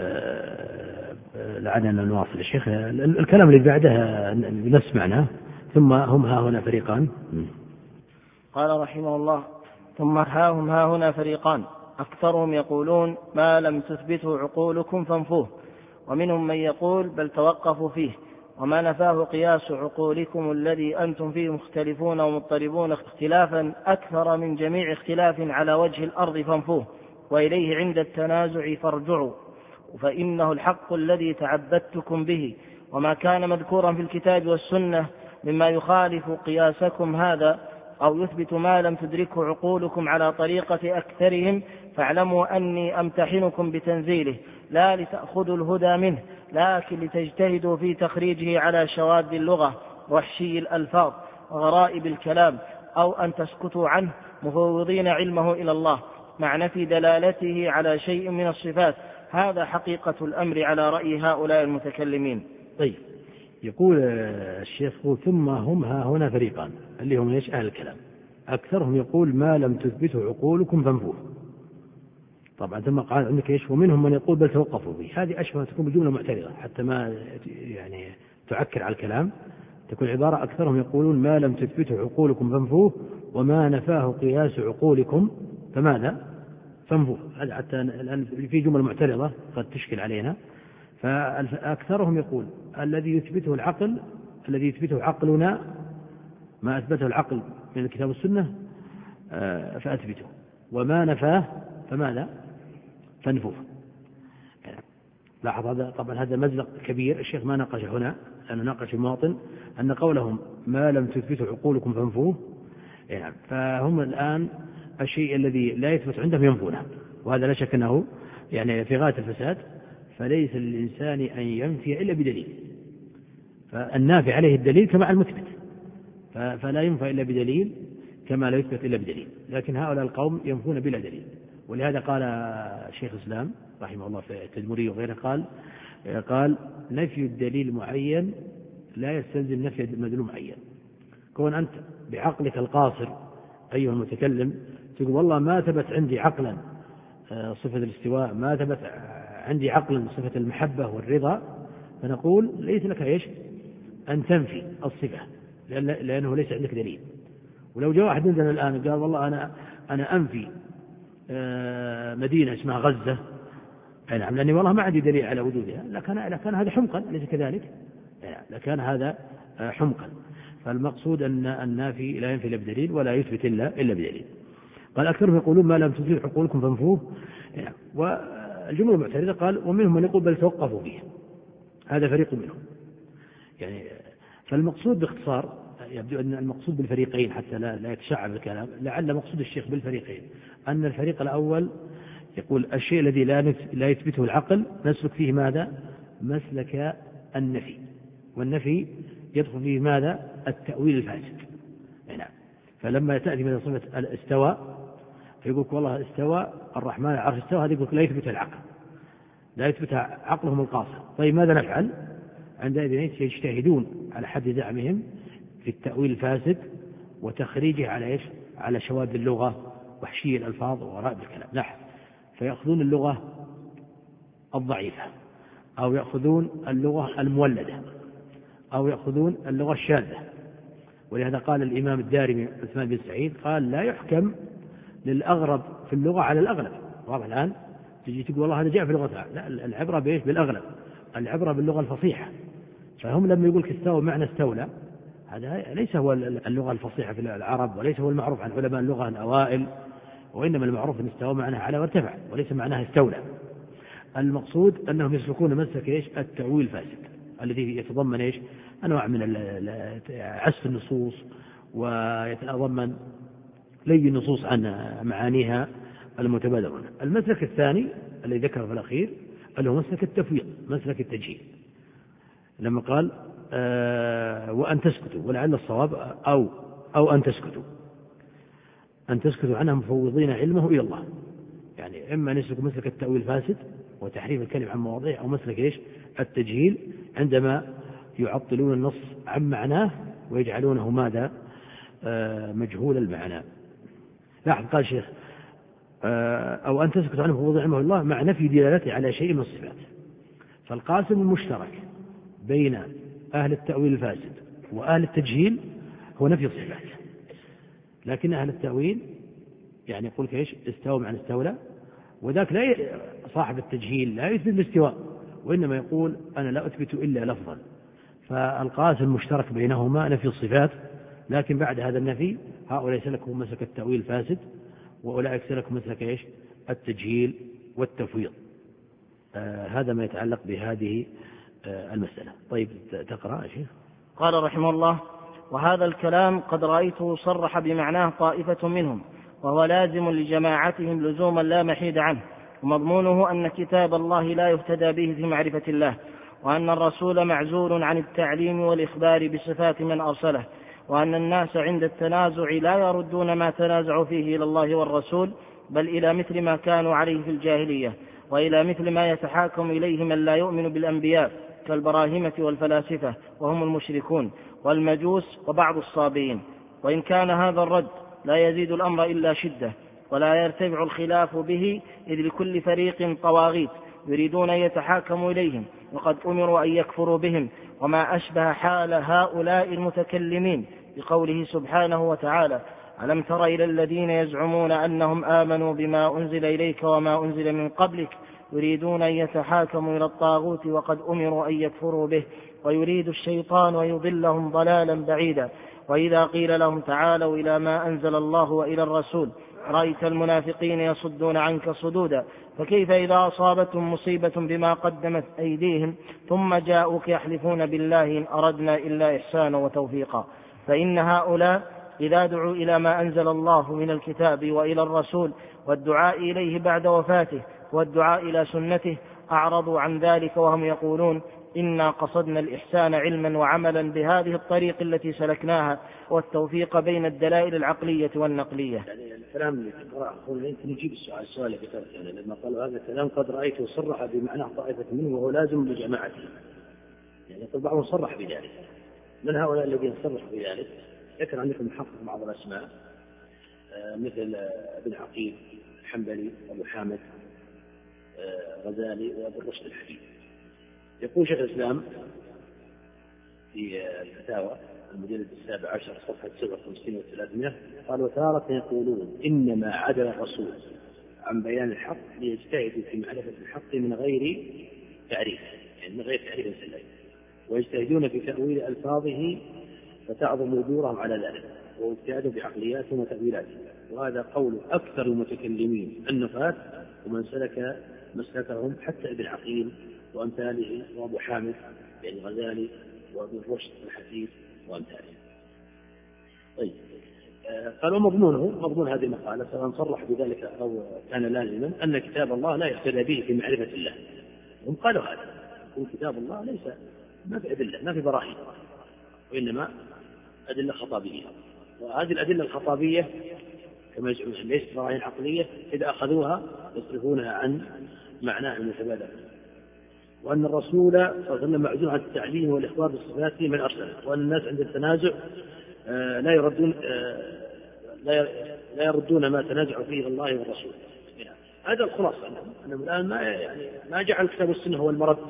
لعلنا نواصل الشيخ الكلام اللي بعدها بنفس معناه. ثم هم ها هنا فريقان. قال رحمه الله ثم هم ها هنا فريقان أكثرهم يقولون ما لم تثبته عقولكم فانفوه، ومنهم من يقول بل توقفوا فيه، وما نفاه قياس عقولكم الذي أنتم فيه مختلفون ومضطربون اختلافا أكثر من جميع اختلاف على وجه الأرض فانفوه، وإليه عند التنازع فارجعوا، فإنه الحق الذي تعبدتكم به، وما كان مذكورا في الكتاب والسنة مما يخالف قياسكم هذا أو يثبت ما لم تدركه عقولكم على طريقة أكثرهم فاعلموا أني أمتحنكم بتنزيله لا لتأخذوا الهدى منه، لكن لتجتهدوا في تخريجه على شواذ اللغة وحشي الألفاظ وغرائب الكلام، أو أن تسكتوا عنه مفوضين علمه إلى الله مع نفي دلالته على شيء من الصفات. هذا حقيقة الأمر على رأي هؤلاء المتكلمين. طيب يقول الشيخ ثم هم ها هنا فريقان اللي هم ايش؟ أهل الكلام. أكثرهم يقول ما لم تثبته عقولكم فانفوه. طبعا ثم قال عندك ايش؟ ومنهم من يقول بل توقفوا به. هذه أشبه تكون بجملة معترضة حتى ما يعني تعكر على الكلام، تكون عبارة أكثرهم يقولون ما لم تثبته عقولكم فانفوه وما نفاه قياس عقولكم فماذا؟ فانفوه. هذا حتى الآن في جملة معترضة قد تشكل علينا. فأكثرهم يقول الذي يثبته العقل، الذي يثبته عقلنا، ما أثبته العقل من الكتاب والسنة فأثبته، وما نفاه فماذا؟ فانفوه. لاحظ هذا طبعا هذا مزلق كبير الشيخ ما ناقش هنا، لأنه ناقش المواطن أن قولهم ما لم تثبته عقولكم فانفوه، يعني فهم الآن الشيء الذي لا يثبت عندهم ينفونه، وهذا لا شك أنه يعني في غاية الفساد. فليس للإنسان أن ينفي إلا بدليل، فالنافي عليه الدليل كما المثبت، فلا ينفى إلا بدليل كما لا يثبت إلا بدليل. لكن هؤلاء القوم ينفون بلا دليل، ولهذا قال شيخ الإسلام رحمه الله في التدمري وغيره قال نفي الدليل معين لا يستلزم نفي المدلول معين. كون أنت بعقلك القاصر أيها المتكلم تقول والله ما ثبت عندي عقلا صفة الاستواء، ما ثبت عندي عقلا صفة المحبة والرضا، فنقول ليس لك ايش؟ أن تنفي الصفة، لأنه ليس عندك دليل. ولو جاء واحد عندنا الآن قال والله أنا أنفي مدينة اسمها غزة، نعم لأني والله ما عندي دليل على وجودها، لكان هذا حمقا، ليس كذلك؟ لكان هذا حمقا. فالمقصود أن النافي لا ينفي إلا بدليل ولا يثبت إلا بدليل. قال أكثرهم يقولون ما لم تثبت عقولكم فانفوه، والجملة المعترضة قال ومنهم من يقول بل توقفوا به. هذا فريق منهم. يعني فالمقصود باختصار يبدو أن المقصود بالفريقين حتى لا يتشعب الكلام، لعل مقصود الشيخ بالفريقين أن الفريق الأول يقول الشيء الذي لا يثبته العقل نسلك فيه ماذا؟ مسلك النفي، والنفي يدخل فيه ماذا؟ التأويل الفاسد. نعم. فلما تأتي من صفة الاستواء فيقول والله استوى الرحمن على العرش استوى، هذا يقول لا يثبت العقل، لا يثبت عقلهم القاصر. طيب ماذا نفعل؟ عندئذ يجتهدون على حد زعمهم في التأويل الفاسد وتخريجه على إيش؟ على شواذ اللغة وحشي الألفاظ وغرائب الكلام. نحن فيأخذون اللغة الضعيفة، أو يأخذون اللغة المولدة، أو يأخذون اللغة الشاذة. ولهذا قال الإمام الدارمي عثمان بن سعيد قال: لا يحكم للأغرب في اللغة على الأغلب. واضح الآن؟ تجي تقول والله هذا جاء في لغة، لا، العبرة بإيش؟ بالأغلب، العبرة باللغة الفصيحة. فهم لما يقول استوى معنى استولى، هذا ليس هو اللغة الفصيحة في العرب، وليس هو المعروف عن علماء اللغة الأوائل، وإنما المعروف أن استوى معناه على وارتفع، وليس معناه استولى. المقصود أنهم يسلكون مسلك إيش؟ التأويل الفاسد، الذي يتضمن إيش؟ أنواع من عسف النصوص، ويتضمن لي النصوص عن معانيها المتبادرة. المسلك الثاني الذي ذكره في الأخير اللي هو مسلك التفويض، مسلك التجهيل، لما قال وأن تسكتوا، ولعل الصواب أو أن تسكتوا عنها مفوضين علمه إلى الله. يعني إما أن يسلكوا مسلك التأويل الفاسد وتحريف الكلم عن مواضيع، أو مسلك إيش؟ التجهيل، عندما يعطلون النص عن معناه ويجعلونه ماذا؟ مجهول المعنى. لاحظ قال الشيخ أو أن تسكت عنه مفوضين علمه إلى الله مع نفي دلالته على شيء من الصفات. فالقاسم المشترك بين أهل التأويل الفاسد وأهل التجهيل هو نفي الصفات، لكن أهل التأويل يعني يقول كيش؟ استوى معنى استولى، وذاك لا صاحب التجهيل لا يثبت الاستواء، وإنما يقول أنا لا أثبت إلا لفظا. فالقاسم المشترك بينهما نفي الصفات، لكن بعد هذا النفي هؤلاء سلكوا مسلك التأويل الفاسد، وأولئك سلكوا مسلك إيش؟ التجهيل والتفويض. هذا ما يتعلق بهذه المسألة. طيب تقرأ يا شيخ. قال رحمه الله: وهذا الكلام قد رأيته صرح بمعناه طائفة منهم، وهو لازم لجماعتهم لزوما لا محيد عنه، ومضمونه أن كتاب الله لا يهتدى به في معرفة الله، وأن الرسول معزول عن التعليم والإخبار بصفات من أرسله، وأن الناس عند التنازع لا يردون ما تنازعوا فيه إلى الله والرسول، بل إلى مثل ما كانوا عليه في الجاهلية، وإلى مثل ما يتحاكم إليه من لا يؤمن بالأنبياء كالبراهمة والفلاسفة وهم المشركون والمجوس وبعض الصابئين. وإن كان هذا الرد لا يزيد الأمر إلا شدة، ولا يرتفع الخلاف به، إذ لكل فريق طواغيت يريدون أن يتحاكموا إليهم، وقد أمروا أن يكفروا بهم، وما أشبه حال هؤلاء المتكلمين بقوله سبحانه وتعالى: ألم تر إلى الذين يزعمون أنهم آمنوا بما أنزل إليك وما أنزل من قبلك يريدون أن يتحاكموا إلى الطاغوت وقد أمروا أن يكفروا به، ويريد الشيطان ويضلهم ضلالا بعيدا. وإذا قيل لهم تعالوا إلى ما أنزل الله وإلى الرسول رأيت المنافقين يصدون عنك صدودا، فكيف إذا أصابتهم مصيبة بما قدمت أيديهم ثم جاءوك يحلفون بالله إن أردنا إلا إحسانا وتوفيقا. فإن هؤلاء إذا دعوا إلى ما أنزل الله من الكتاب وإلى الرسول والدعاء إليه بعد وفاته والدعاء إلى سنته أعرضوا عن ذلك، وهم يقولون: إنا قصدنا الإحسان علما وعملا بهذه الطريق التي سلكناها، والتوفيق بين الدلائل العقلية والنقلية. يعني الكلام اللي تقرأه يمكن نجيب السؤال اللي ذكرت، يعني لما قالوا هذا الكلام قد رأيته صرح بمعنى طائفة منه وهو لازم لجماعته، يعني بعضهم صرح بذلك. من هؤلاء الذين صرحوا بذلك؟ ذكر عندكم محقق بعض الأسماء مثل ابن عقيل الحنبلي، أبو حامد غزالي، وأبو الرشد الحفيد. يقول شيخ الإسلام في الفتاوى المجلد 17 صفحة 57 و300 قال: وتارة يقولون إنما عدل الرسول عن بيان الحق ليجتهدوا في معرفة الحق من غير تعريف، يعني من غير تعريف سلبي، ويجتهدون في تأويل ألفاظه فتعظم أجورهم على ذلك، واجتهادوا بعقلياتهم وتأويلاتهم. وهذا قول أكثر المتكلمين النفاة ومن سلك مسلكهم، حتى ابن عقيل وأمثاله، وأبو حامد يعني غزالي، وأبو الرشد الحفيد وأمثاله. طيب قالوا مضمون هذه المقالة سواء صرح بذلك أو كان لازما أن كتاب الله لا يهتدى به في معرفة الله. هم قالوا هذا، كتاب الله ليس ما في أدلة، ما في براهين، وإنما أدلة خطابية، وهذه الأدلة الخطابية كما يزعمون ليست براهين عقلية، إذا أخذوها يصرفونها عن معناها المتبادل. وأن الرسول صلى الله عليه وسلم معزول عن التعليم والإخبار بصفاته من أرسله، وأن الناس عند التنازع لا يردون ما تنازعوا فيه الله والرسول. هذا الخلاصة، أنهم الآن ما جعل الكتاب والسنة هو المرد،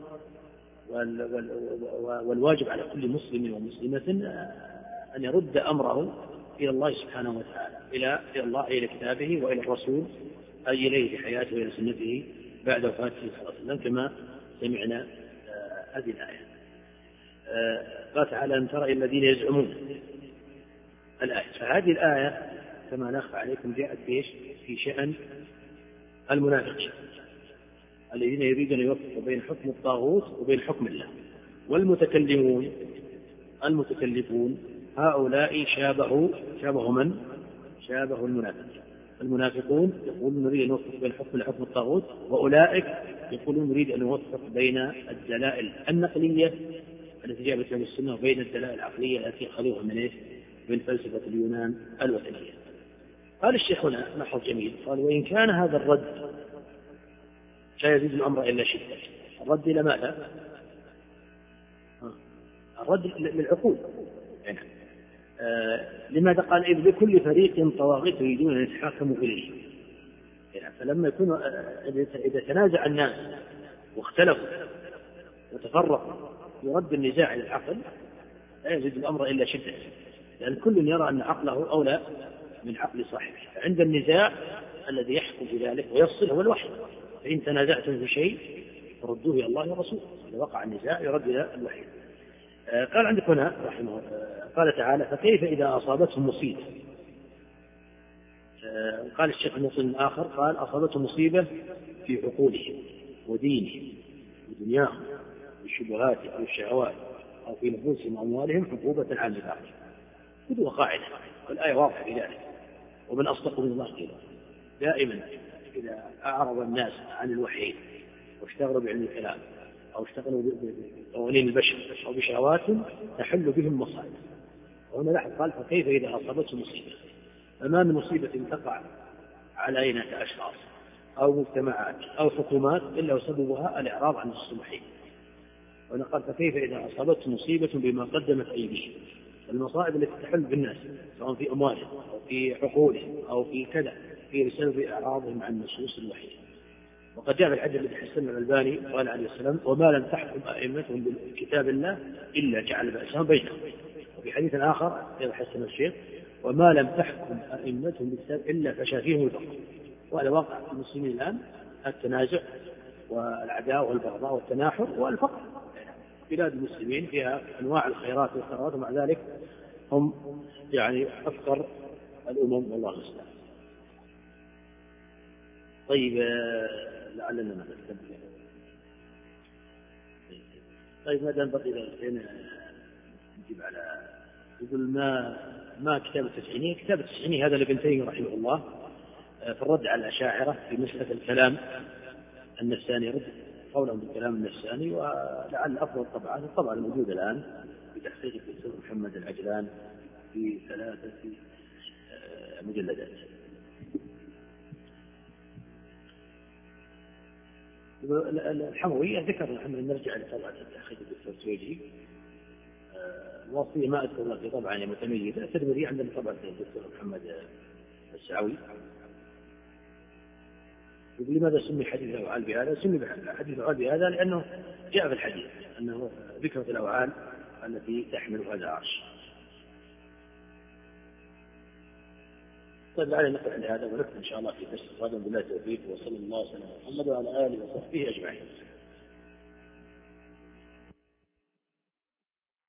والواجب على كل مسلم ومسلمة أن يرد أمره إلى الله سبحانه وتعالى، إلى الله، إلى كتابه وإلى الرسول، أي إليه بحياته وإلى سنته بعد وفاته صلى الله عليه وسلم، كما سمعنا هذه الآية. قال تعالى: أن ترى الذين يزعمون الآية. فهذه الآية كما نخفى عليكم جاءت في شأن المنافقين الذين يريدون أن يوفقوا بين حكم الطاغوت وبين حكم الله. المتكلفون هؤلاء شابهوا من؟ شابهوا المنافقون يقولون نريد أن نوفق بين حكم الحكم الطاغوت، وأولئك يقولون نريد أن نوفق بين الدلائل النقلية التي جاءت من السنة وبين الدلائل العقلية التي أخذوها من فلسفة اليونان الوثنية. قال الشيخ هنا ملحظ جميل، قال: وإن كان هذا الرد لا يزيد الأمر إلا شدة. الرد إلى ماذا؟ الرد للعقول. لماذا؟ قال: إذ لكل فريق طواغيت يريدون أن يتحاكموا إليه. فلما يكون إذا تنازع الناس واختلفوا وتفرقوا يرد النزاع إلى العقل، لا يزيد الأمر إلا شدة، لأن كل يرى أن عقله أولى من عقل صاحبه. فعند النزاع الذي يحكم بذلك ويفصل هو الوحي، فإن تنازعتم في شيء فردوه إلى الله ورسوله. إذا وقع النزاع يرد إلى الوحي. قال عندك هنا رحمه قال تعالى: فكيف إذا أصابتهم مصيبة. قال الشيخ المصنف الآخر قال: أصابتهم مصيبة في عقولهم ودينهم ودنياهم بالشبهات أو الشهوات أو في نفوسهم وأموالهم عقوبة عن ذلك. هذه قاعدة، والآية واضحة في ذلك. ومن أصدق من الله قيلا. دائما إذا أعرض الناس عن الوحي واشتغلوا بعلم الكلام أو اشتغلوا بقوانين البشر أو بشهوات تحل بهم مصائب. وهنا لاحظ قال: فكيف إذا أصابته مصيبة. فما من مصيبة تقع علينا كأشخاص أو مجتمعات أو حكومات إلا وسببها الإعراض عن الصلح. وهنا قال: فكيف إذا أصابته مصيبة بما قدمت أيديهم. المصائب التي تحل بالناس سواء في أموالهم أو في عقولهم أو في كذا في بسبب إعراضهم عن نصوص الوحي. وقد جاء في الحديث الذي حسنه الألباني قال عليه السلام: وما لم تحكم أئمتهم بكتاب الله إلا جعل بأسهم بينهم. وفي حديث آخر إذا حسن الشيخ: وما لم تحكم أئمتهم بكتاب إلا فشى فيهم الفقر. وهذا واقع في المسلمين الآن، التنازع والعداوة والبغضاء والتناحر والفقر. بلاد المسلمين فيها أنواع الخيرات والثروات، ومع ذلك هم أفقر الأمم، والله المستعان. طيب لعلنا نستمر. طيب ما دام بقي نجيب على يقول ما كتاب التسعينية. كتاب التسعينية هذا لابن تيمية رحمه الله في الرد على الأشاعرة في مسألة الكلام النفساني، رد قولهم بالكلام النفساني. ولعل أفضل الطبعة الموجودة الآن بتحقيق الدكتور محمد العجلان في 3 مجلدات. الحموية ذكر محمد نرجع لطبعة التحقيق الدكتور سويجي. الوصية ما أذكر في طبعا متميزة. التدميرية عندنا طبعة الدكتور محمد السعوي. يقول: لماذا سمي حديث الأوعال بهذا؟ سمي حديث الأوعال بهذا لأنه جاء في الحديث أنه ذكرة الأوعال التي تحمل هذا عرش. طيب لعلنا نقف عند هذا ونكمل إن شاء الله في درس القادم. بالله التوفيق، وصلى الله وسلم على محمد وعلى آله وصحبه أجمعين.